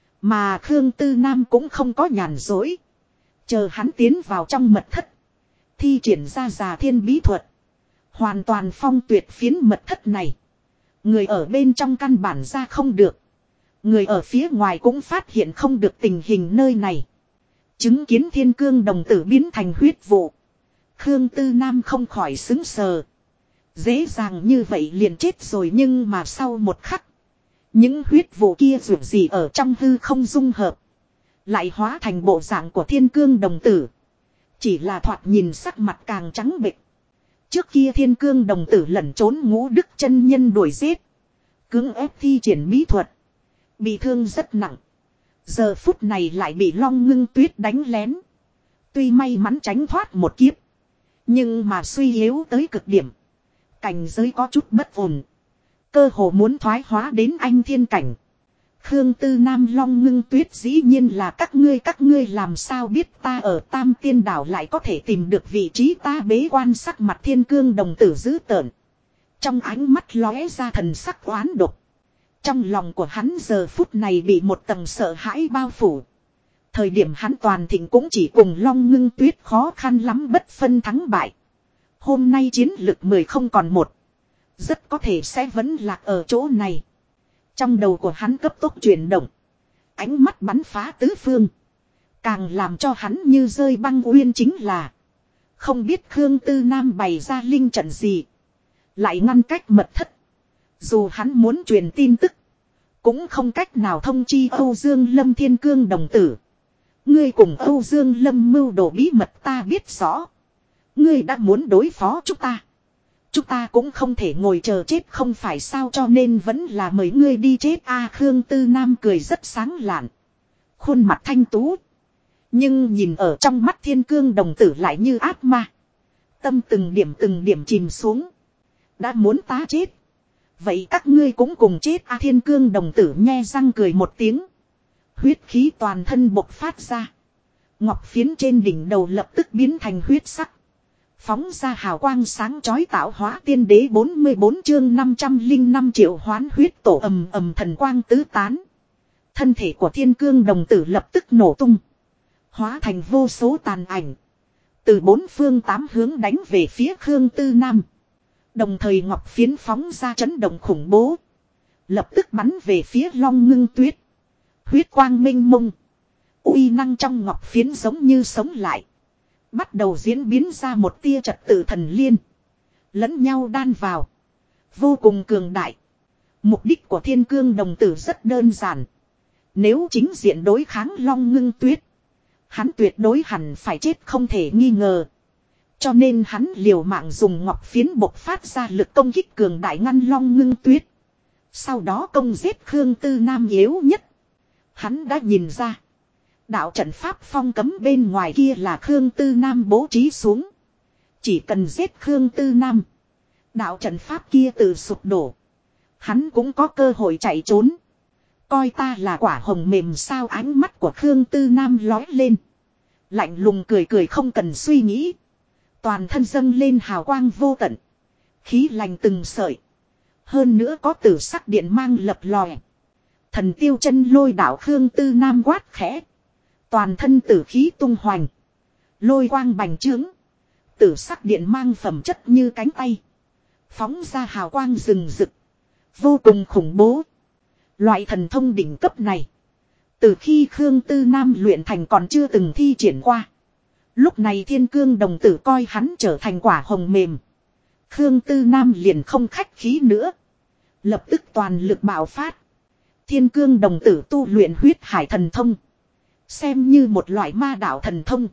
Mà Khương Tư Nam cũng không có nhàn dối. Chờ hắn tiến vào trong mật thất. Thi triển ra già thiên bí thuật. Hoàn toàn phong tuyệt phiến mật thất này. Người ở bên trong căn bản ra không được. Người ở phía ngoài cũng phát hiện không được tình hình nơi này. Chứng kiến thiên cương đồng tử biến thành huyết vụ. Khương Tư Nam không khỏi xứng sờ. Dễ dàng như vậy liền chết rồi nhưng mà sau một khắc. Những huyết vụ kia dù gì ở trong hư không dung hợp. Lại hóa thành bộ dạng của thiên cương đồng tử. Chỉ là thoạt nhìn sắc mặt càng trắng bệch. Trước kia thiên cương đồng tử lẩn trốn Ngũ Đức chân nhân đuổi giết. Cưỡng ép thi triển bí thuật. Bị thương rất nặng. Giờ phút này lại bị Long Ngưng Tuyết đánh lén. Tuy may mắn tránh thoát một kiếp. Nhưng mà suy yếu tới cực điểm. Cảnh giới có chút bất ổn. Cơ hồ muốn thoái hóa đến anh thiên cảnh. Khương Tư Nam Long Ngưng Tuyết dĩ nhiên là các ngươi làm sao biết ta ở Tam Tiên Đảo lại có thể tìm được vị trí ta bế quan sắc mặt thiên cương đồng tử dữ tợn. Trong ánh mắt lóe ra thần sắc oán độc. Trong lòng của hắn giờ phút này bị một tầng sợ hãi bao phủ. Thời điểm hắn toàn thịnh cũng chỉ cùng Long Ngưng Tuyết khó khăn lắm bất phân thắng bại. Hôm nay chiến lực 10 không còn 1. Rất có thể sẽ vẫn lạc ở chỗ này. Trong đầu của hắn cấp tốc chuyển động. Ánh mắt bắn phá tứ phương. Càng làm cho hắn như rơi băng uyên chính là. Không biết Khương Tư Nam bày ra linh trận gì. Lại ngăn cách mật thất. Dù hắn muốn truyền tin tức. Cũng không cách nào thông chi Âu Dương Lâm thiên cương đồng tử. Ngươi cùng Âu Dương Lâm mưu đồ bí mật ta biết rõ. Ngươi đã muốn đối phó chúng ta. Chúng ta cũng không thể ngồi chờ chết không phải sao, cho nên vẫn là mời ngươi đi chết a. Khương Tư Nam cười rất sáng lạn. Khuôn mặt thanh tú. Nhưng nhìn ở trong mắt Thiên Cương đồng tử lại như ác ma. Tâm từng điểm chìm xuống. Đã muốn ta chết. Vậy các ngươi cũng cùng chết a. Thiên Cương đồng tử nhe răng cười một tiếng. Huyết khí toàn thân bộc phát ra. Ngọc phiến trên đỉnh đầu lập tức biến thành huyết sắc. Phóng ra hào quang sáng chói tạo hóa tiên đế 44 chương 505 triệu hoán huyết tổ ầm ầm thần quang tứ tán. Thân thể của Thiên Cương đồng tử lập tức nổ tung. Hóa thành vô số tàn ảnh. Từ bốn phương tám hướng đánh về phía Khương Tư Nam. Đồng thời ngọc phiến phóng ra chấn động khủng bố. Lập tức bắn về phía Long Ngưng Tuyết. Huyết quang minh mông. Uy năng trong ngọc phiến giống như sống lại. Bắt đầu diễn biến ra một tia trật tự thần liên. Lẫn nhau đan vào. Vô cùng cường đại. Mục đích của Thiên Cương đồng tử rất đơn giản. Nếu chính diện đối kháng Long Ngưng Tuyết. Hắn tuyệt đối hẳn phải chết không thể nghi ngờ. Cho nên hắn liều mạng dùng ngọc phiến bộc phát ra lực công kích cường đại ngăn Long Ngưng Tuyết. Sau đó công giết Khương Tư Nam yếu nhất. Hắn đã nhìn ra. Đạo trận pháp phong cấm bên ngoài kia là Khương Tư Nam bố trí xuống. Chỉ cần giết Khương Tư Nam. Đạo trận pháp kia tự sụp đổ. Hắn cũng có cơ hội chạy trốn. Coi ta là quả hồng mềm sao. Ánh mắt của Khương Tư Nam lói lên. Lạnh lùng cười không cần suy nghĩ. Toàn thân dâng lên hào quang vô tận. Khí lành từng sợi. Hơn nữa có tử sắc điện mang lập lòe. Thần tiêu chân lôi đảo Khương Tư Nam quát khẽ. Toàn thân tử khí tung hoành. Lôi quang bành trướng. Tử sắc điện mang phẩm chất như cánh tay. Phóng ra hào quang rừng rực. Vô cùng khủng bố. Loại thần thông đỉnh cấp này. Từ khi Khương Tư Nam luyện thành còn chưa từng thi triển qua. Lúc này Thiên Cương đồng tử coi hắn trở thành quả hồng mềm. Khương Tư Nam liền không khách khí nữa. Lập tức toàn lực bạo phát. Thiên Cương đồng tử tu luyện huyết hải thần thông. Xem như một loại ma đạo thần thông.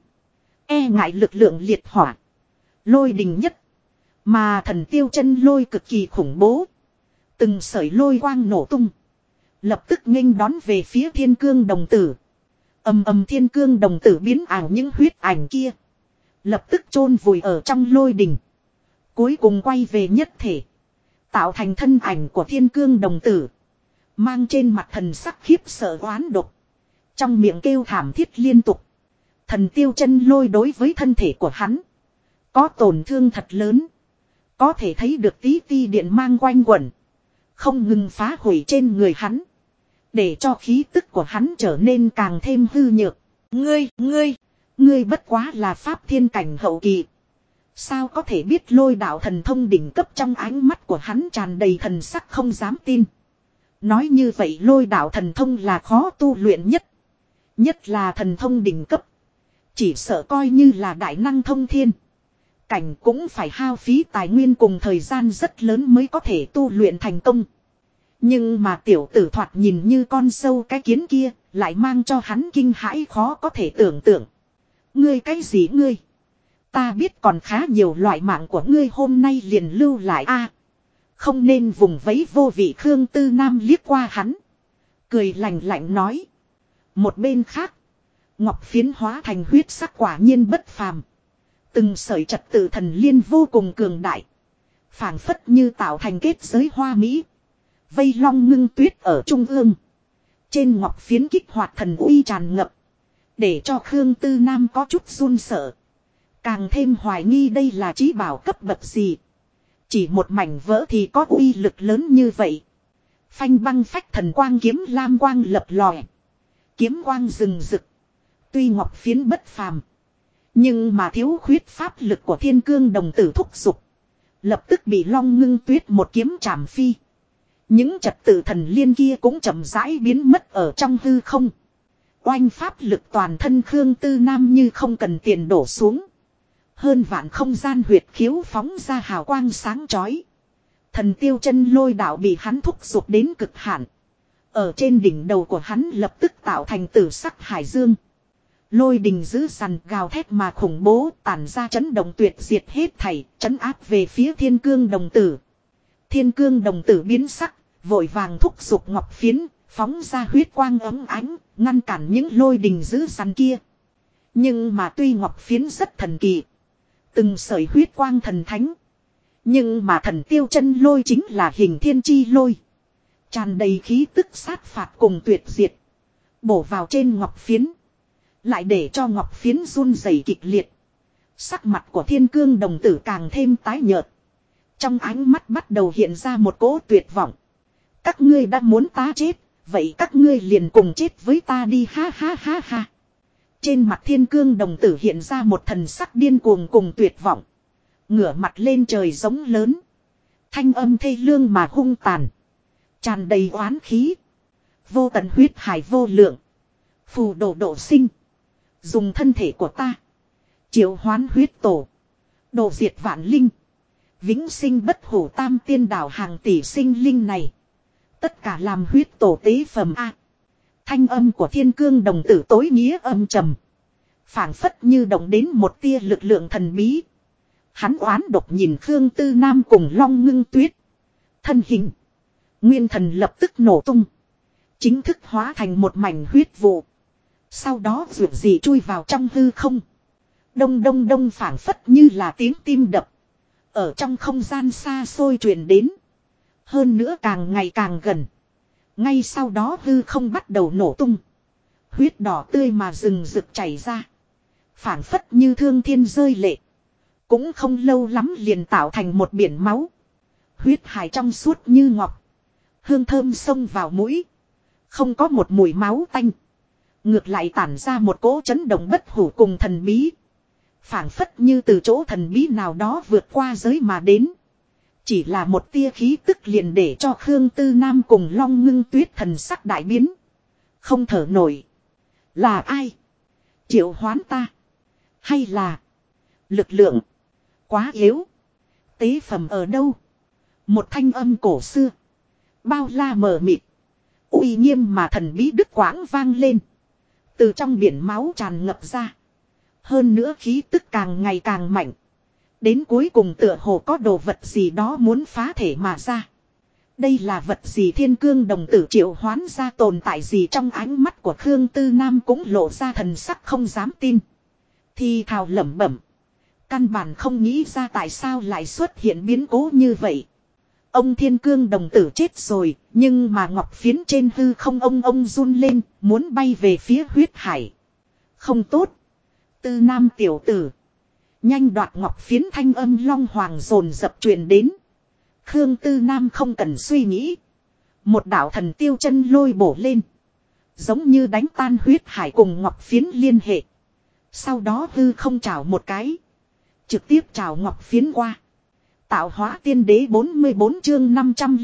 E ngại lực lượng liệt hỏa. Lôi đình nhất. Mà thần tiêu chân lôi cực kỳ khủng bố. Từng sợi lôi quang nổ tung. Lập tức nghênh đón về phía Thiên Cương đồng tử. Ầm Thiên Cương đồng tử biến ảo những huyết ảnh kia. Lập tức chôn vùi ở trong lôi đình. Cuối cùng quay về nhất thể. Tạo thành thân ảnh của Thiên Cương đồng tử. Mang trên mặt thần sắc khiếp sợ oán độc. Trong miệng kêu thảm thiết liên tục. Thần tiêu chân lôi đối với thân thể của hắn. Có tổn thương thật lớn. Có thể thấy được tí ti điện mang quanh quẩn. Không ngừng phá hủy trên người hắn. Để cho khí tức của hắn trở nên càng thêm hư nhược. Ngươi bất quá là pháp thiên cảnh hậu kỳ. Sao có thể biết lôi đạo thần thông đỉnh cấp. Trong ánh mắt của hắn tràn đầy thần sắc không dám tin. Nói như vậy lôi đạo thần thông là khó tu luyện nhất. Nhất là thần thông đỉnh cấp. Chỉ sợ coi như là đại năng thông thiên. Cảnh cũng phải hao phí tài nguyên cùng thời gian rất lớn mới có thể tu luyện thành công. Nhưng mà tiểu tử thoạt nhìn như con sâu cái kiến kia. Lại mang cho hắn kinh hãi khó có thể tưởng tượng. Ngươi cái gì ngươi? Ta biết còn khá nhiều loại mạng của ngươi hôm nay liền lưu lại a. Không nên vùng vẫy vô vị. Khương Tư Nam liếc qua hắn. Cười lạnh lạnh nói. Một bên khác. Ngọc phiến hóa thành huyết sắc quả nhiên bất phàm. Từng sợi trật tự thần liên vô cùng cường đại. Phảng phất như tạo thành kết giới hoa mỹ. Vây Long Ngưng Tuyết ở trung ương. Trên ngọc phiến kích hoạt thần uy tràn ngập. Để cho Khương Tư Nam có chút run sợ. Càng thêm hoài nghi đây là trí bảo cấp bậc gì. Chỉ một mảnh vỡ thì có uy lực lớn như vậy. Phanh băng phách thần quang kiếm lam quang lập lòe. Kiếm quang rừng rực. Tuy ngọc phiến bất phàm. Nhưng mà thiếu khuyết pháp lực của Thiên Cương đồng tử thúc giục. Lập tức bị Long Ngưng Tuyết một kiếm trảm phi. Những trật tự thần liên kia cũng chậm rãi biến mất ở trong hư không. Oanh pháp lực toàn thân Khương Tư Nam như không cần tiền đổ xuống. Hơn vạn không gian huyệt khiếu phóng ra hào quang sáng chói. Thần tiêu chân lôi đạo bị hắn thúc giục đến cực hạn. Ở trên đỉnh đầu của hắn lập tức tạo thành tử sắc hải dương. Lôi đình dữ dằn gào thét mà khủng bố, tản ra chấn động tuyệt diệt hết thảy, chấn áp về phía thiên cương đồng tử. Thiên cương đồng tử biến sắc, vội vàng thúc giục ngọc phiến, phóng ra huyết quang ấm ánh, ngăn cản những lôi đình dữ dằn kia. Nhưng mà tuy ngọc phiến rất thần kỳ, từng sợi huyết quang thần thánh, nhưng mà thần tiêu chân lôi chính là hình thiên chi lôi, tràn đầy khí tức sát phạt cùng tuyệt diệt, bổ vào trên ngọc phiến, lại để cho ngọc phiến run rẩy kịch liệt. Sắc mặt của thiên cương đồng tử càng thêm tái nhợt, trong ánh mắt bắt đầu hiện ra một cỗ tuyệt vọng. Các ngươi đã muốn ta chết, vậy các ngươi liền cùng chết với ta đi, ha ha ha ha. Trên mặt thiên cương đồng tử hiện ra một thần sắc điên cuồng cùng tuyệt vọng. Ngửa mặt lên trời giống lớn. Thanh âm thê lương mà hung tàn, tràn đầy oán khí. Vô tận huyết hải vô lượng, phù đồ độ sinh. Dùng thân thể của ta triệu hoán huyết tổ, độ diệt vạn linh, vĩnh sinh bất hủ tam tiên đảo hàng tỷ sinh linh này, tất cả làm huyết tổ tế phẩm a. Thanh âm của thiên cương đồng tử tối nghĩa âm trầm, phảng phất như động đến một tia lực lượng thần bí. Hắn oán độc nhìn Khương Tư Nam cùng Long Ngưng Tuyết. Thân hình nguyên thần lập tức nổ tung, chính thức hóa thành một mảnh huyết vụ. Sau đó vượt dị chui vào trong hư không. Đông đông đông, phảng phất như là tiếng tim đập, ở trong không gian xa xôi truyền đến. Hơn nữa càng ngày càng gần. Ngay sau đó hư không bắt đầu nổ tung. Huyết đỏ tươi mà rừng rực chảy ra, phảng phất như thương thiên rơi lệ. Cũng không lâu lắm liền tạo thành một biển máu. Huyết hải trong suốt như ngọc, hương thơm xông vào mũi, không có một mùi máu tanh. Ngược lại tản ra một cỗ chấn động bất hủ cùng thần bí. Phảng phất như từ chỗ thần bí nào đó vượt qua giới mà đến. Chỉ là một tia khí tức liền để cho Khương Tư Nam cùng Long Ngưng Tuyết thần sắc đại biến. Không thở nổi. Là ai? Triệu hoán ta? Hay là lực lượng quá yếu? Tế phẩm ở đâu? Một thanh âm cổ xưa, bao la mờ mịt, uy nghiêm mà thần bí đứt quãng vang lên. Từ trong biển máu tràn ngập ra. Hơn nữa khí tức càng ngày càng mạnh. Đến cuối cùng tựa hồ có đồ vật gì đó muốn phá thể mà ra. Đây là vật gì? Thiên cương đồng tử triệu hoán ra tồn tại gì? Trong ánh mắt của Khương Tư Nam cũng lộ ra thần sắc không dám tin. Thì thào lẩm bẩm, căn bản không nghĩ ra tại sao lại xuất hiện biến cố như vậy. Ông thiên cương đồng tử chết rồi, nhưng mà ngọc phiến trên hư không ông run lên, muốn bay về phía huyết hải. Không tốt. Tư Nam tiểu tử, nhanh đoạt ngọc phiến. Thanh âm long hoàng dồn dập truyền đến. Khương Tư Nam không cần suy nghĩ, một đạo thần tiêu chân lôi bổ lên, giống như đánh tan huyết hải cùng ngọc phiến liên hệ. Sau đó hư không trào một cái, trực tiếp trào ngọc phiến qua. Tạo hóa tiên đế 44 chương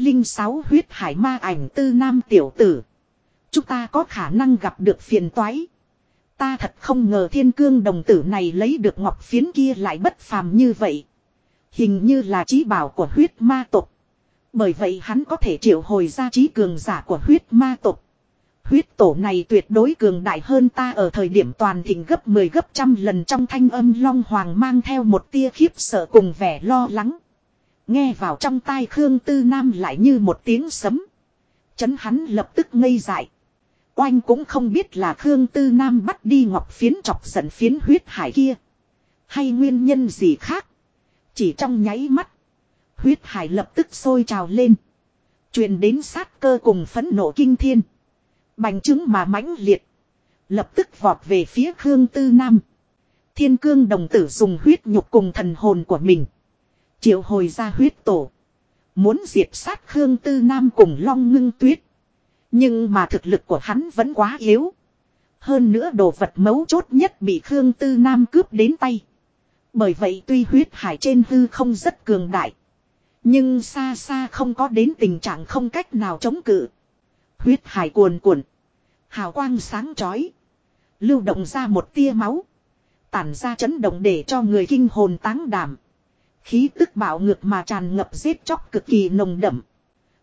506 huyết hải ma ảnh. Tư Nam tiểu tử, chúng ta có khả năng gặp được phiền toái. Ta thật không ngờ thiên cương đồng tử này lấy được ngọc phiến kia lại bất phàm như vậy. Hình như là chí bảo của huyết ma tộc. Bởi vậy hắn có thể triệu hồi ra chí cường giả của huyết ma tộc. Huyết tổ này tuyệt đối cường đại hơn ta ở thời điểm toàn thịnh gấp 10 gấp trăm lần. Trong thanh âm long hoàng mang theo một tia khiếp sợ cùng vẻ lo lắng. Nghe vào trong tai Khương Tư Nam lại như một tiếng sấm. Chấn hắn lập tức ngây dại. Oanh cũng không biết là Khương Tư Nam bắt đi ngọc phiến chọc giận phiến huyết hải kia, hay nguyên nhân gì khác. Chỉ trong nháy mắt, huyết hải lập tức sôi trào lên, truyền đến sát cơ cùng phẫn nộ kinh thiên. Bành trướng mà mãnh liệt, lập tức vọt về phía Khương Tư Nam. Thiên cương đồng tử dùng huyết nhục cùng thần hồn của mình triệu hồi ra huyết tổ, muốn diệt sát Khương Tư Nam cùng Long Ngưng Tuyết. Nhưng mà thực lực của hắn vẫn quá yếu. Hơn nữa đồ vật mấu chốt nhất bị Khương Tư Nam cướp đến tay. Bởi vậy tuy huyết hải trên hư không rất cường đại, nhưng xa xa không có đến tình trạng không cách nào chống cự. Huyết hải cuồn cuộn, hào quang sáng chói, lưu động ra một tia máu, tản ra chấn động để cho người kinh hồn táng đảm. Khí tức bạo ngược mà tràn ngập giết chóc cực kỳ nồng đậm.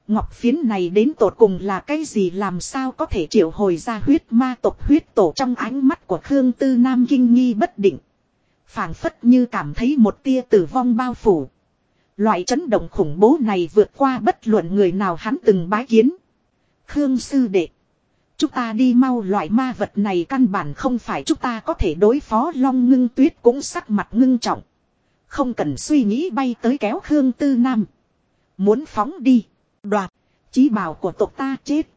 Ngọc phiến này đến tột cùng là cái gì, làm sao có thể triệu hồi ra huyết ma tộc huyết tổ, trong ánh mắt của Khương Tư Nam kinh nghi bất định. Phảng phất như cảm thấy một tia tử vong bao phủ. Loại chấn động khủng bố này vượt qua bất luận người nào hắn từng bái kiến. Khương sư đệ. Chúng ta đi mau, loại ma vật này căn bản không phải chúng ta có thể đối phó. Long Ngưng Tuyết cũng sắc mặt ngưng trọng. Không cần suy nghĩ bay tới kéo Khương Tư Nam. Muốn phóng đi. Đoạt. Chí bảo của tộc ta chết.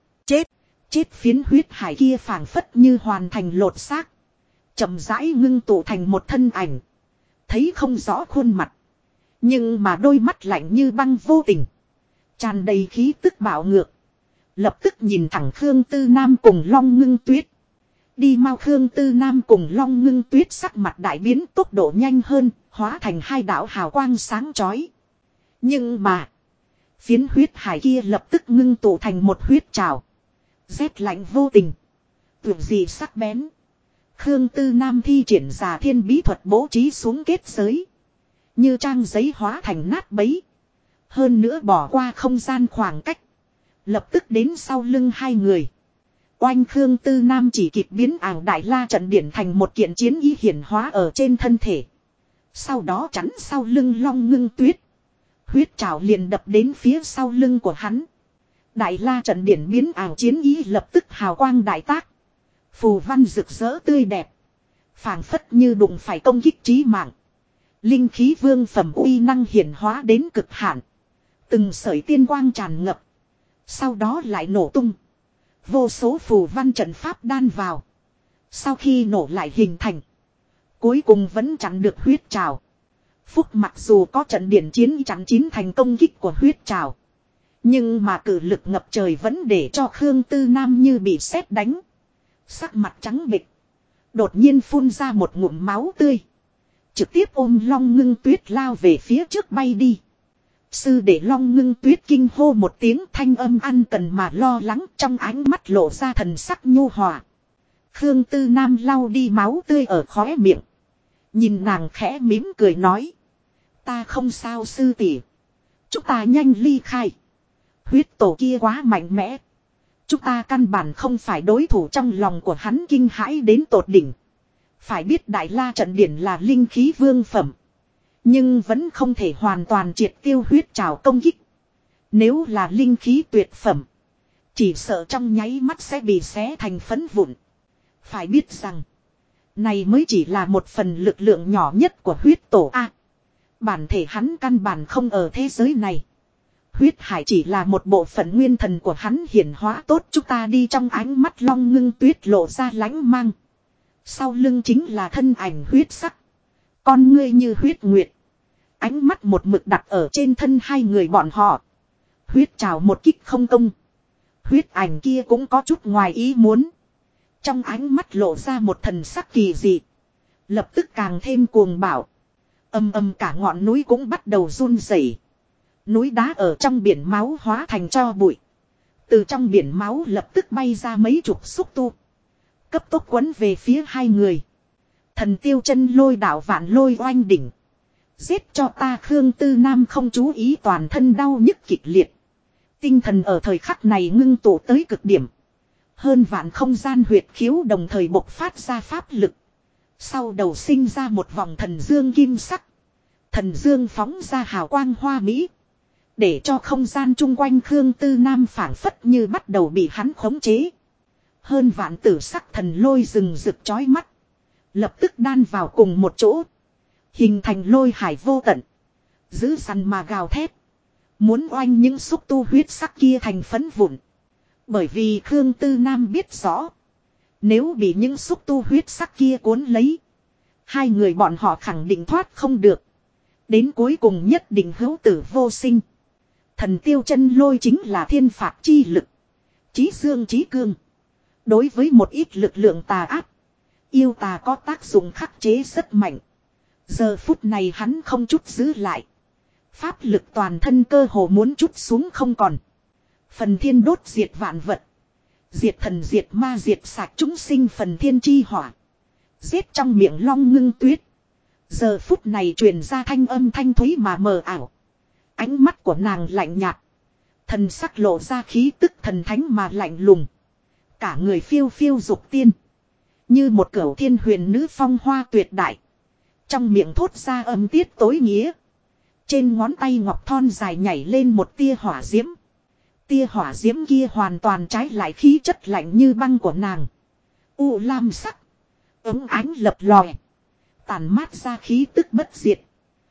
Chết phiến huyết hải kia phảng phất như hoàn thành lột xác. Chậm rãi ngưng tụ thành một thân ảnh. Thấy không rõ khuôn mặt. Nhưng mà đôi mắt lạnh như băng vô tình. Tràn đầy khí tức bạo ngược. Lập tức nhìn thẳng Khương Tư Nam cùng Long Ngưng Tuyết. Đi mau. Khương Tư Nam cùng Long Ngưng Tuyết sắc mặt đại biến, tốc độ nhanh hơn, hóa thành hai đạo hào quang sáng chói. Nhưng mà phiến huyết hải kia lập tức ngưng tụ thành một huyết trào. Rét lạnh vô tình. Tuyệt gì sắc bén. Khương Tư Nam thi triển giả thiên bí thuật bố trí xuống kết giới. Như trang giấy hóa thành nát bấy. Hơn nữa bỏ qua không gian khoảng cách. Lập tức đến sau lưng hai người. Oanh. Khương Tư Nam chỉ kịp biến ảo Đại La trận điển thành một kiện chiến ý hiển hóa ở trên thân thể. Sau đó chắn sau lưng Long Ngưng Tuyết. Huyết trảo liền đập đến phía sau lưng của hắn. Đại La trận điển biến ảo chiến ý lập tức hào quang đại tác. Phù văn rực rỡ tươi đẹp. Phảng phất như đụng phải công kích chí mạng. Linh khí vương phẩm uy năng hiển hóa đến cực hạn. Từng sợi tiên quang tràn ngập. Sau đó lại nổ tung. Vô số phù văn trận pháp đan vào. Sau khi nổ lại hình thành. Cuối cùng vẫn chặn được huyết trào. Phúc mặc dù có trận điển chiến chắn chín thành công kích của huyết trào. Nhưng mà cử lực ngập trời vẫn để cho Khương Tư Nam như bị sét đánh. Sắc mặt trắng bệch. Đột nhiên phun ra một ngụm máu tươi. Trực tiếp ôm Long Ngưng Tuyết lao về phía trước bay đi. Sư để Long Ngưng Tuyết kinh hô một tiếng, thanh âm ăn cần mà lo lắng, trong ánh mắt lộ ra thần sắc nhu hòa. Khương Tư Nam lau đi máu tươi ở khóe miệng. Nhìn nàng khẽ mỉm cười nói. Ta không sao sư tỷ. Chúng ta nhanh ly khai. Huyết tổ kia quá mạnh mẽ. Chúng ta căn bản không phải đối thủ. Trong lòng của hắn kinh hãi đến tột đỉnh. Phải biết Đại La trận điển là linh khí vương phẩm. Nhưng vẫn không thể hoàn toàn triệt tiêu huyết trào công kích. Nếu là linh khí tuyệt phẩm. Chỉ sợ trong nháy mắt sẽ bị xé thành phấn vụn. Phải biết rằng. Này mới chỉ là một phần lực lượng nhỏ nhất của huyết tổ A. Bản thể hắn căn bản không ở thế giới này. Huyết hải chỉ là một bộ phận nguyên thần của hắn hiển hóa tốt. Chúng ta đi. Trong ánh mắt Long Ngưng Tuyết lộ ra lánh mang. Sau lưng chính là thân ảnh huyết sắc. Con ngươi như huyết nguyệt. Ánh mắt một mực đặt ở trên thân hai người bọn họ. Huyết trào một kích không công. Huyết ảnh kia cũng có chút ngoài ý muốn. Trong ánh mắt lộ ra một thần sắc kỳ dị. Lập tức càng thêm cuồng bạo. Âm âm cả ngọn núi cũng bắt đầu run rẩy. Núi đá ở trong biển máu hóa thành tro bụi. Từ trong biển máu lập tức bay ra mấy chục xúc tu. Cấp tốc quấn về phía hai người. Thần tiêu chân lôi đảo vạn lôi oanh đỉnh. Giết cho ta. Khương Tư Nam không chú ý, toàn thân đau nhức kịch liệt. Tinh thần ở thời khắc này ngưng tụ tới cực điểm. Hơn vạn không gian huyệt khiếu đồng thời bộc phát ra pháp lực. Sau đầu sinh ra một vòng thần dương kim sắc. Thần dương phóng ra hào quang hoa mỹ. Để cho không gian chung quanh Khương Tư Nam phảng phất như bắt đầu bị hắn khống chế. Hơn vạn tử sắc thần lôi rừng rực chói mắt. Lập tức đan vào cùng một chỗ. Hình thành lôi hải vô tận. Giữ săn mà gào thét. Muốn oanh những xúc tu huyết sắc kia thành phấn vụn. Bởi vì Khương Tư Nam biết rõ. Nếu bị những xúc tu huyết sắc kia cuốn lấy. Hai người bọn họ khẳng định thoát không được. Đến cuối cùng nhất định hữu tử vô sinh. Thần tiêu chân lôi chính là thiên phạt chi lực. Chí dương chí cương. Đối với một ít lực lượng tà ác. Yêu tà có tác dụng khắc chế rất mạnh. Giờ phút này hắn không chút giữ lại. Pháp lực toàn thân cơ hồ muốn chút xuống không còn. Phần thiên đốt diệt vạn vật. Diệt thần diệt ma diệt sạch chúng sinh phần thiên chi hỏa. Giết trong miệng Long Ngưng Tuyết. Giờ phút này truyền ra thanh âm thanh thúy mà mờ ảo. Ánh mắt của nàng lạnh nhạt. Thần sắc lộ ra khí tức thần thánh mà lạnh lùng. Cả người phiêu phiêu dục tiên. Như một cửu thiên huyền nữ phong hoa tuyệt đại. Trong miệng thốt ra âm tiết tối nghĩa. Trên ngón tay ngọc thon dài nhảy lên một tia hỏa diễm. Tia hỏa diễm kia hoàn toàn trái lại khí chất lạnh như băng của nàng. U lam sắc. Ấm ánh lập lòe. Tàn mát ra khí tức bất diệt.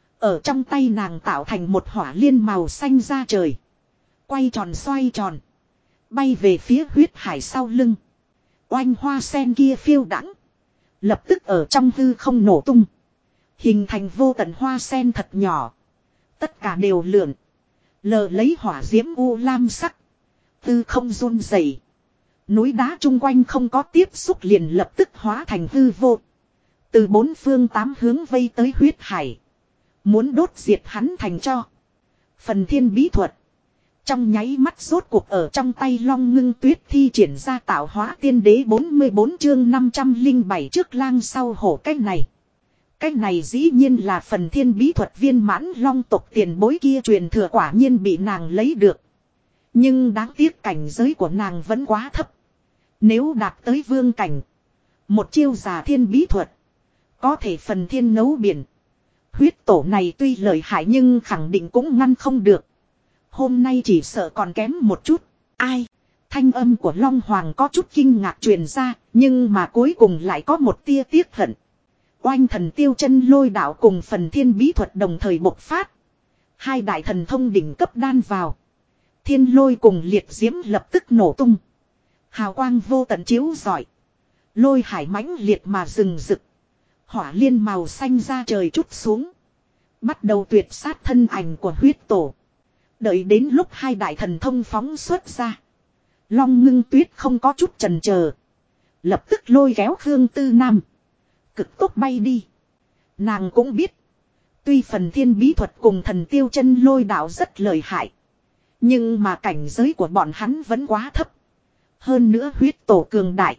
Ở trong tay nàng tạo thành một hỏa liên màu xanh ra trời. Quay tròn xoay tròn. Bay về phía huyết hải sau lưng. Oanh hoa sen kia phiêu đãng. Lập tức ở trong hư không nổ tung. Hình thành vô tận hoa sen thật nhỏ. Tất cả đều lượn. Lờ lấy hỏa diễm u lam sắc. Hư không run rẩy. Núi đá chung quanh không có tiếp xúc liền lập tức hóa thành hư vô. Từ bốn phương tám hướng vây tới huyết hải. Muốn đốt diệt hắn thành cho. Phần thiên bí thuật. Trong nháy mắt rốt cuộc ở trong tay Long Ngưng Tuyết thi triển ra tạo hóa tiên đế 44 chương 507 trước lang sau hổ cách này. Cách này dĩ nhiên là phần thiên bí thuật viên mãn long tộc tiền bối kia truyền thừa quả nhiên bị nàng lấy được. Nhưng đáng tiếc cảnh giới của nàng vẫn quá thấp. Nếu đạt tới vương cảnh. Một chiêu giả thiên bí thuật. Có thể phần thiên nấu biển. Huyết tổ này tuy lợi hại nhưng khẳng định cũng ngăn không được. Hôm nay chỉ sợ còn kém một chút. Ai? Thanh âm của Long Hoàng có chút kinh ngạc truyền ra. Nhưng mà cuối cùng lại có một tia tiếc hận. Oanh thần tiêu chân lôi đạo cùng phần thiên bí thuật đồng thời bộc phát. Hai đại thần thông đỉnh cấp đan vào. Thiên lôi cùng liệt diễm lập tức nổ tung. Hào quang vô tận chiếu rọi. Lôi hải mãnh liệt mà rừng rực. Hỏa liên màu xanh ra trời trút xuống. Bắt đầu tuyệt sát thân ảnh của huyết tổ. Đợi đến lúc hai đại thần thông phóng xuất ra. Long Ngưng Tuyết không có chút chần chờ. Lập tức lôi kéo Khương Tư Nam. Cực tốc bay đi. Nàng cũng biết. Tuy phần thiên bí thuật cùng thần tiêu chân lôi đạo rất lợi hại. Nhưng mà cảnh giới của bọn hắn vẫn quá thấp. Hơn nữa huyết tổ cường đại.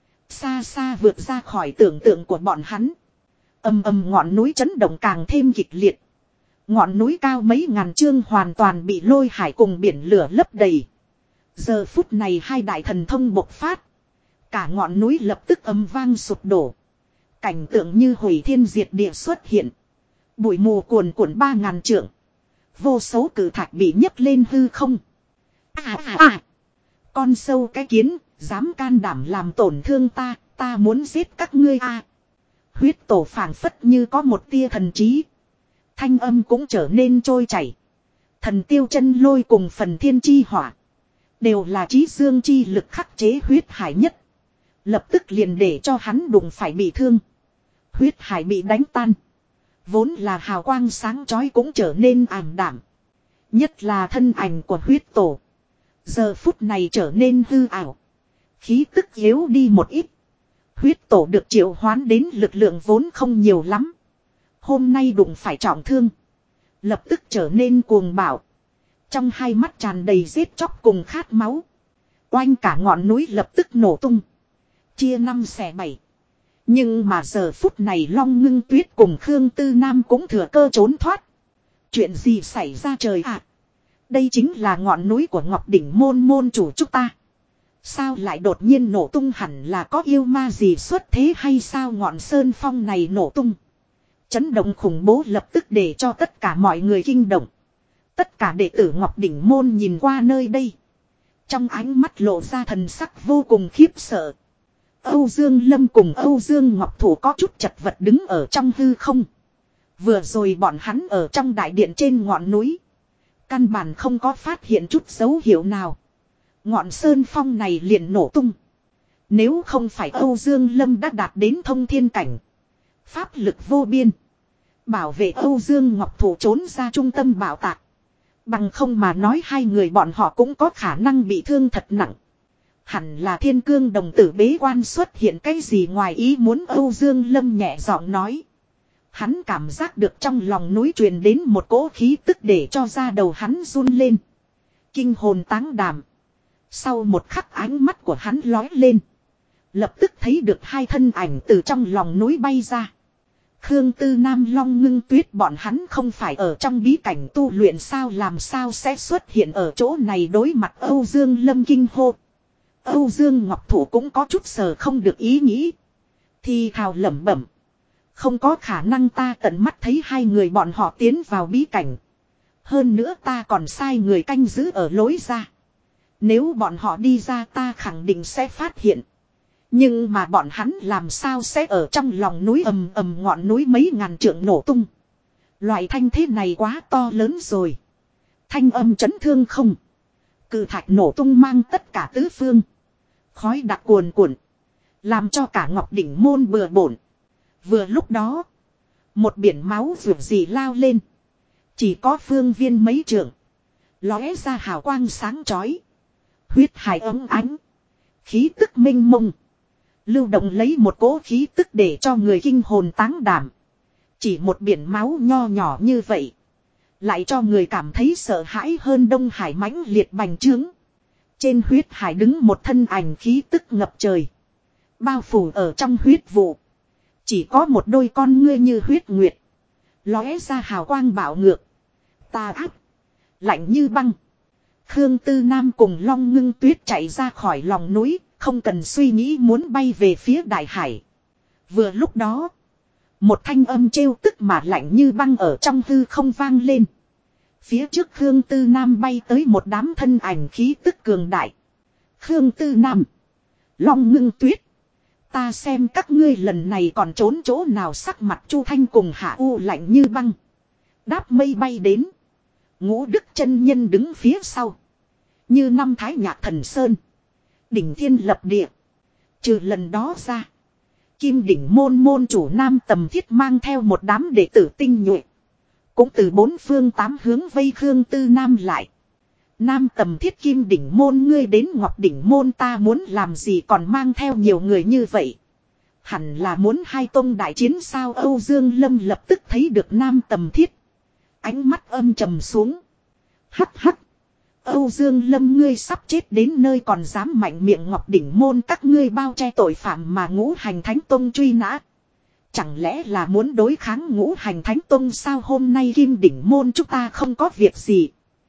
Xa xa vượt ra khỏi tưởng tượng của bọn hắn. Ầm ầm ngọn núi chấn động càng thêm kịch liệt. Ngọn núi cao mấy ngàn trượng hoàn toàn bị lôi hải cùng biển lửa lấp đầy. Giờ phút này hai đại thần thông bộc phát. Cả ngọn núi lập tức ầm vang sụp đổ. Cảnh tượng như hủy thiên diệt địa xuất hiện. Bụi mù cuồn cuộn 3000 trượng. Vô số cử thạch bị nhấc lên hư không. Con sâu cái kiến, dám can đảm làm tổn thương ta, ta muốn giết các ngươi Huyết tổ phảng phất như có một tia thần trí. Thanh âm cũng trở nên trôi chảy. Thần tiêu chân lôi cùng phần thiên chi hỏa. Đều là trí dương chi lực khắc chế huyết hải nhất. Lập tức liền để cho hắn đụng phải bị thương. Huyết hải bị đánh tan. Vốn là hào quang sáng chói cũng trở nên ảm đạm. Nhất là thân ảnh của huyết tổ. Giờ phút này trở nên hư ảo. Khí tức yếu đi một ít. Huyết tổ được triệu hoán đến lực lượng vốn không nhiều lắm. Hôm nay đụng phải trọng thương. Lập tức trở nên cuồng bạo. Trong hai mắt tràn đầy giết chóc cùng khát máu. Oanh cả ngọn núi lập tức nổ tung. Chia 5 xẻ 7. Nhưng mà giờ phút này Long Ngưng Tuyết cùng Khương Tư Nam cũng thừa cơ trốn thoát. Chuyện gì xảy ra trời ạ? Đây chính là ngọn núi của Ngọc Đỉnh môn môn chủ chúng ta. Sao lại đột nhiên nổ tung, hẳn là có yêu ma gì xuất thế hay sao? Ngọn sơn phong này nổ tung. Chấn động khủng bố lập tức để cho tất cả mọi người kinh động. Tất cả đệ tử Ngọc Đỉnh môn nhìn qua nơi đây. Trong ánh mắt lộ ra thần sắc vô cùng khiếp sợ. Âu Dương Lâm cùng Âu Dương Ngọc Thủ có chút chật vật đứng ở trong hư không. Vừa rồi bọn hắn ở trong đại điện trên ngọn núi. Căn bản không có phát hiện chút dấu hiệu nào. Ngọn sơn phong này liền nổ tung. Nếu không phải Âu Dương Lâm đã đạt đến thông thiên cảnh. Pháp lực vô biên. Bảo vệ Âu Dương Ngọc Thủ trốn ra trung tâm bảo tạc. Bằng không mà nói hai người bọn họ cũng có khả năng bị thương thật nặng. Hẳn là Thiên Cương đồng tử bế quan xuất hiện cái gì ngoài ý muốn, Âu Dương Lâm nhẹ giọng nói. Hắn cảm giác được trong lòng núi truyền đến một cỗ khí tức để cho da đầu hắn run lên. Kinh hồn táng đảm. Sau một khắc ánh mắt của hắn lói lên. Lập tức thấy được hai thân ảnh từ trong lòng núi bay ra. Khương Tư Nam Long Ngưng Tuyết bọn hắn không phải ở trong bí cảnh tu luyện sao, làm sao sẽ xuất hiện ở chỗ này đối mặt Âu Dương Lâm kinh hô. Âu Dương Ngọc Thủ cũng có chút sờ không được ý nghĩ. Thì thào lẩm bẩm. Không có khả năng, ta tận mắt thấy hai người bọn họ tiến vào bí cảnh. Hơn nữa ta còn sai người canh giữ ở lối ra. Nếu bọn họ đi ra ta khẳng định sẽ phát hiện. Nhưng mà bọn hắn làm sao sẽ ở trong lòng núi ầm ầm, ngọn núi mấy ngàn trượng nổ tung. Loại thanh thế này quá to lớn rồi. Thanh âm chấn thương không. Cự thạch nổ tung mang tất cả tứ phương. Khói đặc cuồn cuộn. Làm cho cả Ngọc Đỉnh môn bừa bộn. Vừa lúc đó. Một biển máu rượu gì lao lên. Chỉ có phương viên mấy trượng. Lóe ra hào quang sáng chói. Huyết hải ấm ánh. Khí tức minh mông. Lưu động lấy một cỗ khí tức để cho người kinh hồn táng đảm. Chỉ một biển máu nho nhỏ như vậy. Lại cho người cảm thấy sợ hãi hơn Đông Hải mãnh liệt bành trướng. Trên huyết hải đứng một thân ảnh khí tức ngập trời. Bao phủ ở trong huyết vụ. Chỉ có một đôi con ngươi như huyết nguyệt. Lóe ra hào quang bạo ngược. Tà ác. Lạnh như băng. Khương Tư Nam cùng Long Ngưng Tuyết chạy ra khỏi lòng núi. Không cần suy nghĩ muốn bay về phía đại hải. Vừa lúc đó. Một thanh âm trêu tức mà lạnh như băng ở trong hư không vang lên. Phía trước Khương Tư Nam bay tới một đám thân ảnh khí tức cường đại. Khương Tư Nam. Long Ngưng Tuyết. Ta xem các ngươi lần này còn trốn chỗ nào, sắc mặt Chu Thanh cùng Hạ U lạnh như băng. Đáp mây bay đến. Ngũ Đức chân nhân đứng phía sau. Như năm Thái Nhạc Thần Sơn. Đỉnh thiên lập địa. Trừ lần đó ra. Kim đỉnh môn môn chủ Nam Tầm Thiết mang theo một đám đệ tử tinh nhuệ. Cũng từ bốn phương tám hướng vây Khương Tư Nam lại. Nam Tầm Thiết, Kim đỉnh môn ngươi đến Ngọc đỉnh môn ta muốn làm gì còn mang theo nhiều người như vậy. Hẳn là muốn hai tông đại chiến sao. Âu Dương Lâm lập tức thấy được Nam Tầm Thiết. Ánh mắt âm trầm xuống. Hắc hắc. Âu Dương Lâm ngươi sắp chết đến nơi còn dám mạnh miệng Ngọc đỉnh môn các ngươi bao che tội phạm mà Ngũ Hành Thánh Tông truy nã. Chẳng lẽ là muốn đối kháng Ngũ Hành Thánh Tông sao? Hôm nay Kim đỉnh môn chúng ta không có việc gì.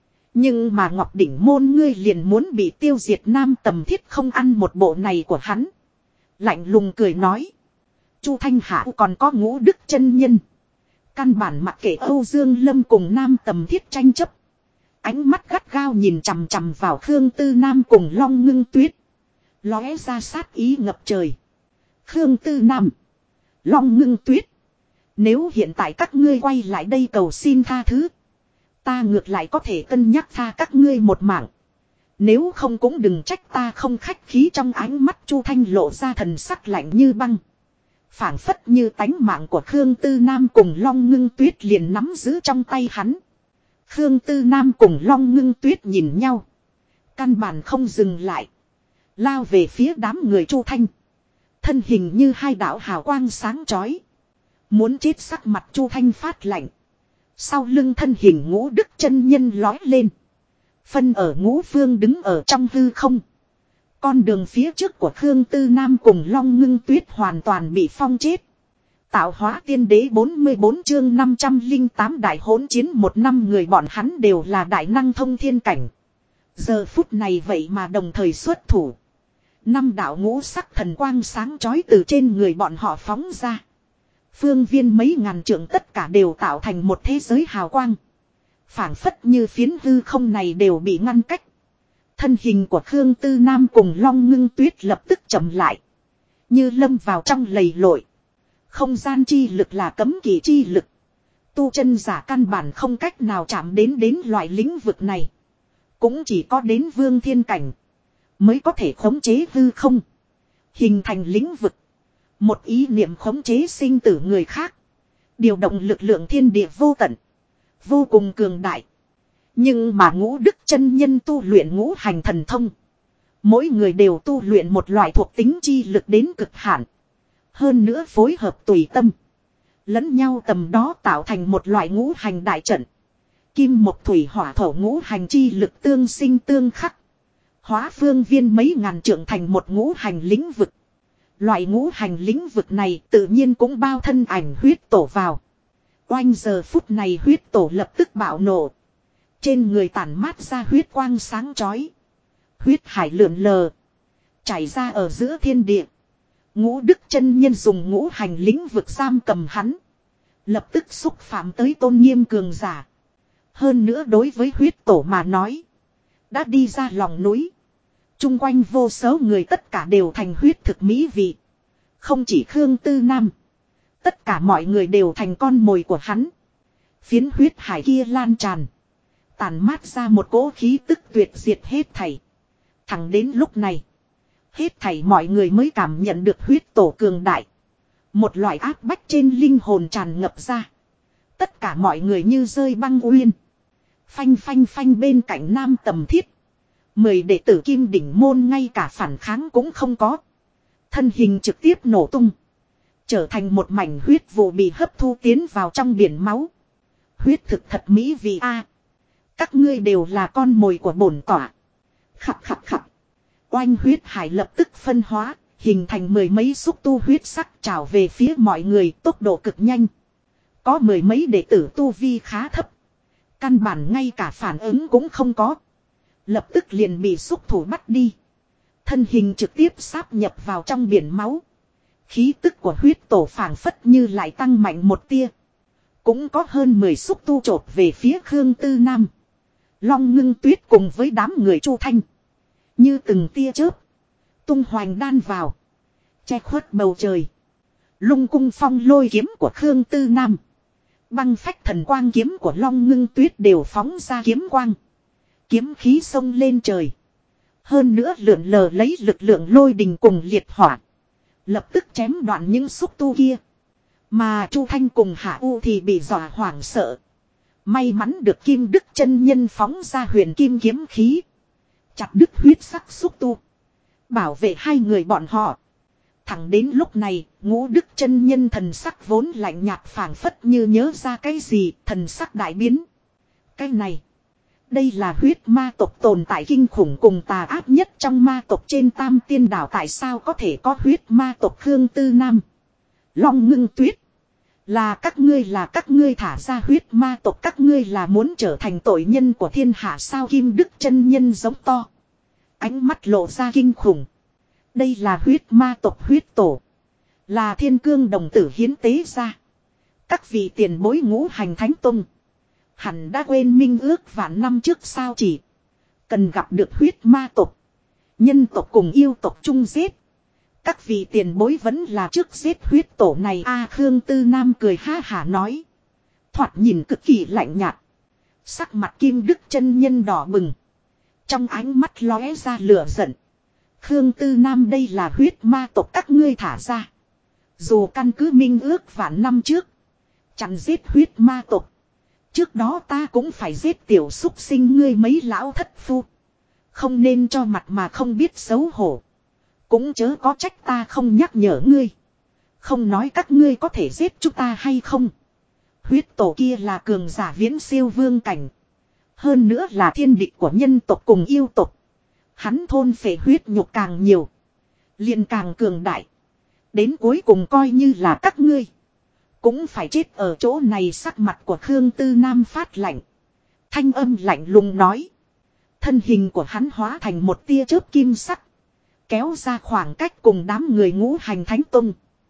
Nhưng mà Ngọc đỉnh môn ngươi liền muốn bị tiêu diệt. Nam Tầm Thiết không ăn một bộ này của hắn. Lạnh lùng cười nói. Chu Thanh Hạ còn có Ngũ Đức chân nhân. Căn bản mặc kệ Âu Dương Lâm cùng Nam Tầm Thiết tranh chấp. Ánh mắt gắt gao nhìn chằm chằm vào Khương Tư Nam cùng Long Ngưng Tuyết. Lóe ra sát ý ngập trời. Khương Tư Nam. Long Ngưng Tuyết. Nếu hiện tại các ngươi quay lại đây cầu xin tha thứ. Ta ngược lại có thể cân nhắc tha các ngươi một mạng. Nếu không cũng đừng trách ta không khách khí. Trong ánh mắt Chu Thanh lộ ra thần sắc lạnh như băng. Phảng phất như tánh mạng của Khương Tư Nam cùng Long Ngưng Tuyết liền nắm giữ trong tay hắn. Khương Tư Nam cùng Long Ngưng Tuyết nhìn nhau. Căn bản không dừng lại. Lao về phía đám người Chu Thanh. Thân hình như hai đạo hào quang sáng chói. Muốn chết sắc mặt Chu Thanh phát lạnh. Sau lưng thân hình Ngũ Đức chân nhân lói lên. Phân ở ngũ phương đứng ở trong hư không. Con đường phía trước của Khương Tư Nam cùng Long Ngưng Tuyết hoàn toàn bị phong chết. Tạo hóa tiên đế 44 chương 508 đại hỗn chiến một năm người bọn hắn đều là đại năng thông thiên cảnh. Giờ phút này vậy mà đồng thời xuất thủ. Năm đạo ngũ sắc thần quang sáng chói từ trên người bọn họ phóng ra. Phương viên mấy ngàn trượng tất cả đều tạo thành một thế giới hào quang. Phảng phất như phiến hư không này đều bị ngăn cách. Thân hình của Khương Tư Nam cùng Long Ngưng Tuyết lập tức chậm lại. Như lâm vào trong lầy lội. Không gian chi lực là cấm kỵ chi lực. Tu chân giả căn bản không cách nào chạm đến loại lĩnh vực này. Cũng chỉ có đến vương thiên cảnh. Mới có thể khống chế hư không. Hình thành lĩnh vực. Một ý niệm khống chế sinh tử người khác. Điều động lực lượng thiên địa vô tận. Vô cùng cường đại. Nhưng mà Ngũ Đức chân nhân tu luyện ngũ hành thần thông. Mỗi người đều tu luyện một loại thuộc tính chi lực đến cực hạn. Hơn nữa phối hợp tùy tâm. Lẫn nhau tầm đó tạo thành một loại ngũ hành đại trận. Kim mộc thủy hỏa thổ ngũ hành chi lực tương sinh tương khắc. Hóa phương viên mấy ngàn trượng thành một ngũ hành lĩnh vực. Loại ngũ hành lĩnh vực này tự nhiên cũng bao thân ảnh huyết tổ vào. Oanh giờ phút này huyết tổ lập tức bạo nộ. Trên người tản mát ra huyết quang sáng chói. Huyết hải lượn lờ. Chảy ra ở giữa thiên địa. Ngũ đức chân nhân dùng ngũ hành lĩnh vực giam cầm hắn. Lập tức xúc phạm tới tôn nghiêm cường giả. Hơn nữa đối với huyết tổ mà nói. Đã đi ra lòng núi. Trung quanh vô số người tất cả đều thành huyết thực mỹ vị. Không chỉ Khương Tư Nam. Tất cả mọi người đều thành con mồi của hắn. Phiến huyết hải kia lan tràn. Tàn mát ra một cỗ khí tức tuyệt diệt hết thảy. Thẳng đến lúc này. Hết thảy mọi người mới cảm nhận được huyết tổ cường đại. Một loại áp bách trên linh hồn tràn ngập ra. Tất cả mọi người như rơi băng uyên. Phanh phanh phanh bên cạnh Nam Tầm Thiết. 10 đệ tử Kim Đỉnh môn ngay cả phản kháng cũng không có. Thân hình trực tiếp nổ tung. Trở thành một mảnh huyết vụ bị hấp thu tiến vào trong biển máu. Huyết thực thật mỹ vị a. Các ngươi đều là con mồi của bổn tỏa. Khập khập khập. Oanh huyết hải lập tức phân hóa. Hình thành 10 mấy xúc tu huyết sắc trào về phía mọi người tốc độ cực nhanh. Có 10 mấy đệ tử tu vi khá thấp. Căn bản ngay cả phản ứng cũng không có. Lập tức liền bị xúc thủ bắt đi. Thân hình trực tiếp sáp nhập vào trong biển máu. Khí tức của huyết tổ phảng phất như lại tăng mạnh một tia. Cũng có hơn 10 xúc tu chộp về phía Khương Tư Nam. Long Ngưng Tuyết cùng với đám người Chu Thanh. Như từng tia chớp. Tung hoành đan vào. Che khuất bầu trời. Lung cung phong lôi kiếm của Khương Tư Nam. Băng phách thần quang kiếm của Long Ngưng Tuyết đều phóng ra kiếm quang. Kiếm khí sông lên trời. Hơn nữa lượn lờ lấy lực lượng lôi đình cùng liệt hỏa. Lập tức chém đoạn những xúc tu kia. Mà Chu Thanh cùng Hạ U thì bị dọa hoảng sợ. May mắn được Kim Đức chân nhân phóng ra huyền kim kiếm khí. Chặt đứt huyết sắc xúc tu. Bảo vệ hai người bọn họ. Thẳng đến lúc này, Ngũ Đức chân nhân thần sắc vốn lạnh nhạt phảng phất như nhớ ra cái gì, thần sắc đại biến. Cái này, đây là huyết ma tộc tồn tại kinh khủng cùng tà ác nhất trong ma tộc trên Tam Tiên Đảo, tại sao có thể có huyết ma tộc Khương Tư Nam. Long Ngưng Tuyết, là các ngươi thả ra huyết ma tộc, các ngươi là muốn trở thành tội nhân của thiên hạ sao? Kim Đức chân nhân giống to. Ánh mắt lộ ra kinh khủng. Đây là huyết ma tộc huyết tổ. Là thiên cương đồng tử hiến tế ra. Các vị tiền bối ngũ hành thánh tông. Hẳn đã quên minh ước vạn năm trước sao, chỉ cần gặp được huyết ma tộc. Nhân tộc cùng yêu tộc chung giết. Các vị tiền bối vẫn là trước giết huyết tổ này a. Khương Tư Nam cười ha hả nói. Thoạt nhìn cực kỳ lạnh nhạt. Sắc mặt Kim Đức chân nhân đỏ bừng. Trong ánh mắt lóe ra lửa giận. Khương Tư Nam, đây là huyết ma tộc các ngươi thả ra. Dù căn cứ minh ước vạn năm trước. Chặn giết huyết ma tộc. Trước đó ta cũng phải giết tiểu súc sinh ngươi mấy lão thất phu. Không nên cho mặt mà không biết xấu hổ. Cũng chớ có trách ta không nhắc nhở ngươi. Không nói các ngươi có thể giết chúng ta hay không. Huyết tổ kia là cường giả viễn siêu vương cảnh. Hơn nữa là thiên địch của nhân tộc cùng yêu tộc. Hắn thôn phệ huyết nhục càng nhiều. Liền càng cường đại. Đến cuối cùng coi như là các ngươi. Cũng phải chết ở chỗ này. Sắc mặt của Khương Tư Nam phát lạnh. Thanh âm lạnh lùng nói. Thân hình của hắn hóa thành một tia chớp kim sắc. Kéo ra khoảng cách cùng đám người ngũ hành thánh tông.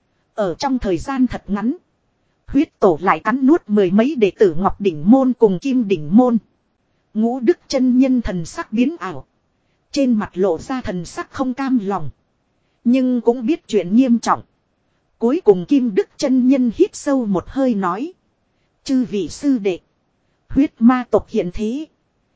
Ở trong thời gian thật ngắn. Huyết tổ lại cắn nuốt 10 mấy đệ tử Ngọc Đỉnh môn cùng Kim Đỉnh môn. Ngũ Đức chân nhân thần sắc biến ảo. Trên mặt lộ ra thần sắc không cam lòng. Nhưng cũng biết chuyện nghiêm trọng. Cuối cùng Kim Đức chân nhân hít sâu một hơi nói. Chư vị sư đệ. Huyết ma tộc hiện thế.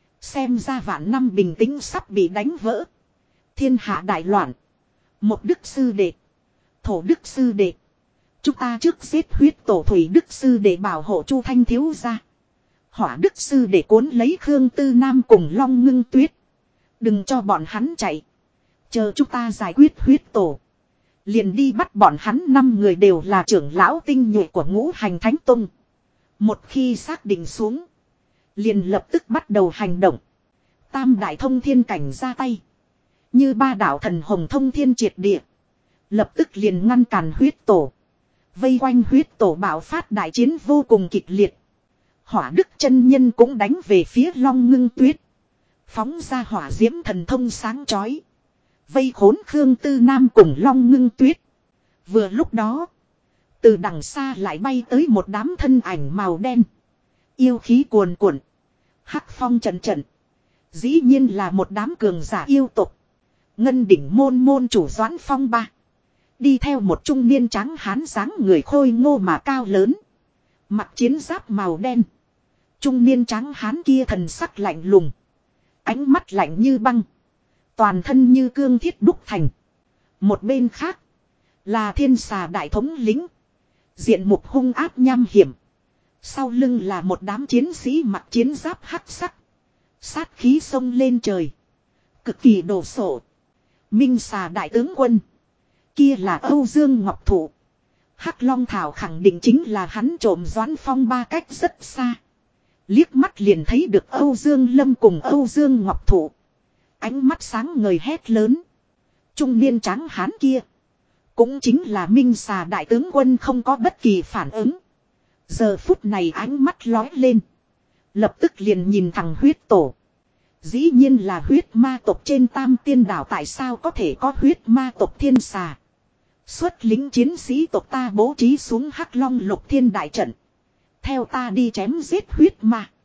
Xem ra vạn năm bình tĩnh sắp bị đánh vỡ. Thiên hạ đại loạn. Một đức sư đệ. Thổ đức sư đệ. Chúng ta trước giết huyết tổ. Thủy đức sư đệ bảo hộ Chu Thanh thiếu gia. Hỏa đức sư đệ cuốn lấy Khương Tư Nam cùng Long Ngưng Tuyết. Đừng cho bọn hắn chạy. Chờ chúng ta giải quyết huyết tổ. Liền đi bắt bọn hắn. 5 người đều là trưởng lão tinh nhuệ của ngũ hành thánh tông. Một khi xác định xuống. Liền lập tức bắt đầu hành động. Tam đại thông thiên cảnh ra tay. Như 3 đạo thần hồng thông thiên triệt địa. Lập tức liền ngăn cản huyết tổ. Vây quanh huyết tổ bạo phát đại chiến vô cùng kịch liệt. Hỏa đức chân nhân cũng đánh về phía Long Ngưng Tuyết. Phóng ra hỏa diễm thần thông sáng chói. Vây khốn Khương Tư Nam cùng Long Ngưng Tuyết. Vừa lúc đó. Từ đằng xa lại bay tới một đám thân ảnh màu đen. Yêu khí cuồn cuộn. Hắc phong trận trận. Dĩ nhiên là một đám cường giả yêu tục. Ngân đỉnh môn chủ Doãn Phong ba. Đi theo một trung niên trắng hán dáng người khôi ngô mà cao lớn. Mặc chiến giáp màu đen. Trung niên trắng hán kia thần sắc lạnh lùng. Ánh mắt lạnh như băng. Toàn thân như cương thiết đúc thành. Một bên khác. Là thiên xà đại thống lĩnh. Diện mục hung ác nham hiểm. Sau lưng là một đám chiến sĩ mặc chiến giáp hắc sắc. Sát khí sông lên trời. Cực kỳ đồ sộ. Minh xà đại tướng quân. Kia là Âu Dương Ngọc Thụ. Hắc Long Thảo khẳng định chính là hắn trộm Doãn Phong ba cách rất xa. Liếc mắt liền thấy được Âu Dương Lâm cùng Âu Dương Ngọc Thụ. Ánh mắt sáng ngời hét lớn. Trung niên tráng hán kia. Cũng chính là Minh xà đại tướng quân không có bất kỳ phản ứng. Giờ phút này ánh mắt lói lên. Lập tức liền nhìn thằng huyết tổ. Dĩ nhiên là huyết ma tộc trên Tam Tiên Đảo, tại sao có thể có huyết ma tộc thiên xà. Xuất lính chiến sĩ tộc ta bố trí xuống Hắc Long Lục Thiên đại trận. Theo ta đi chém giết huyết ma.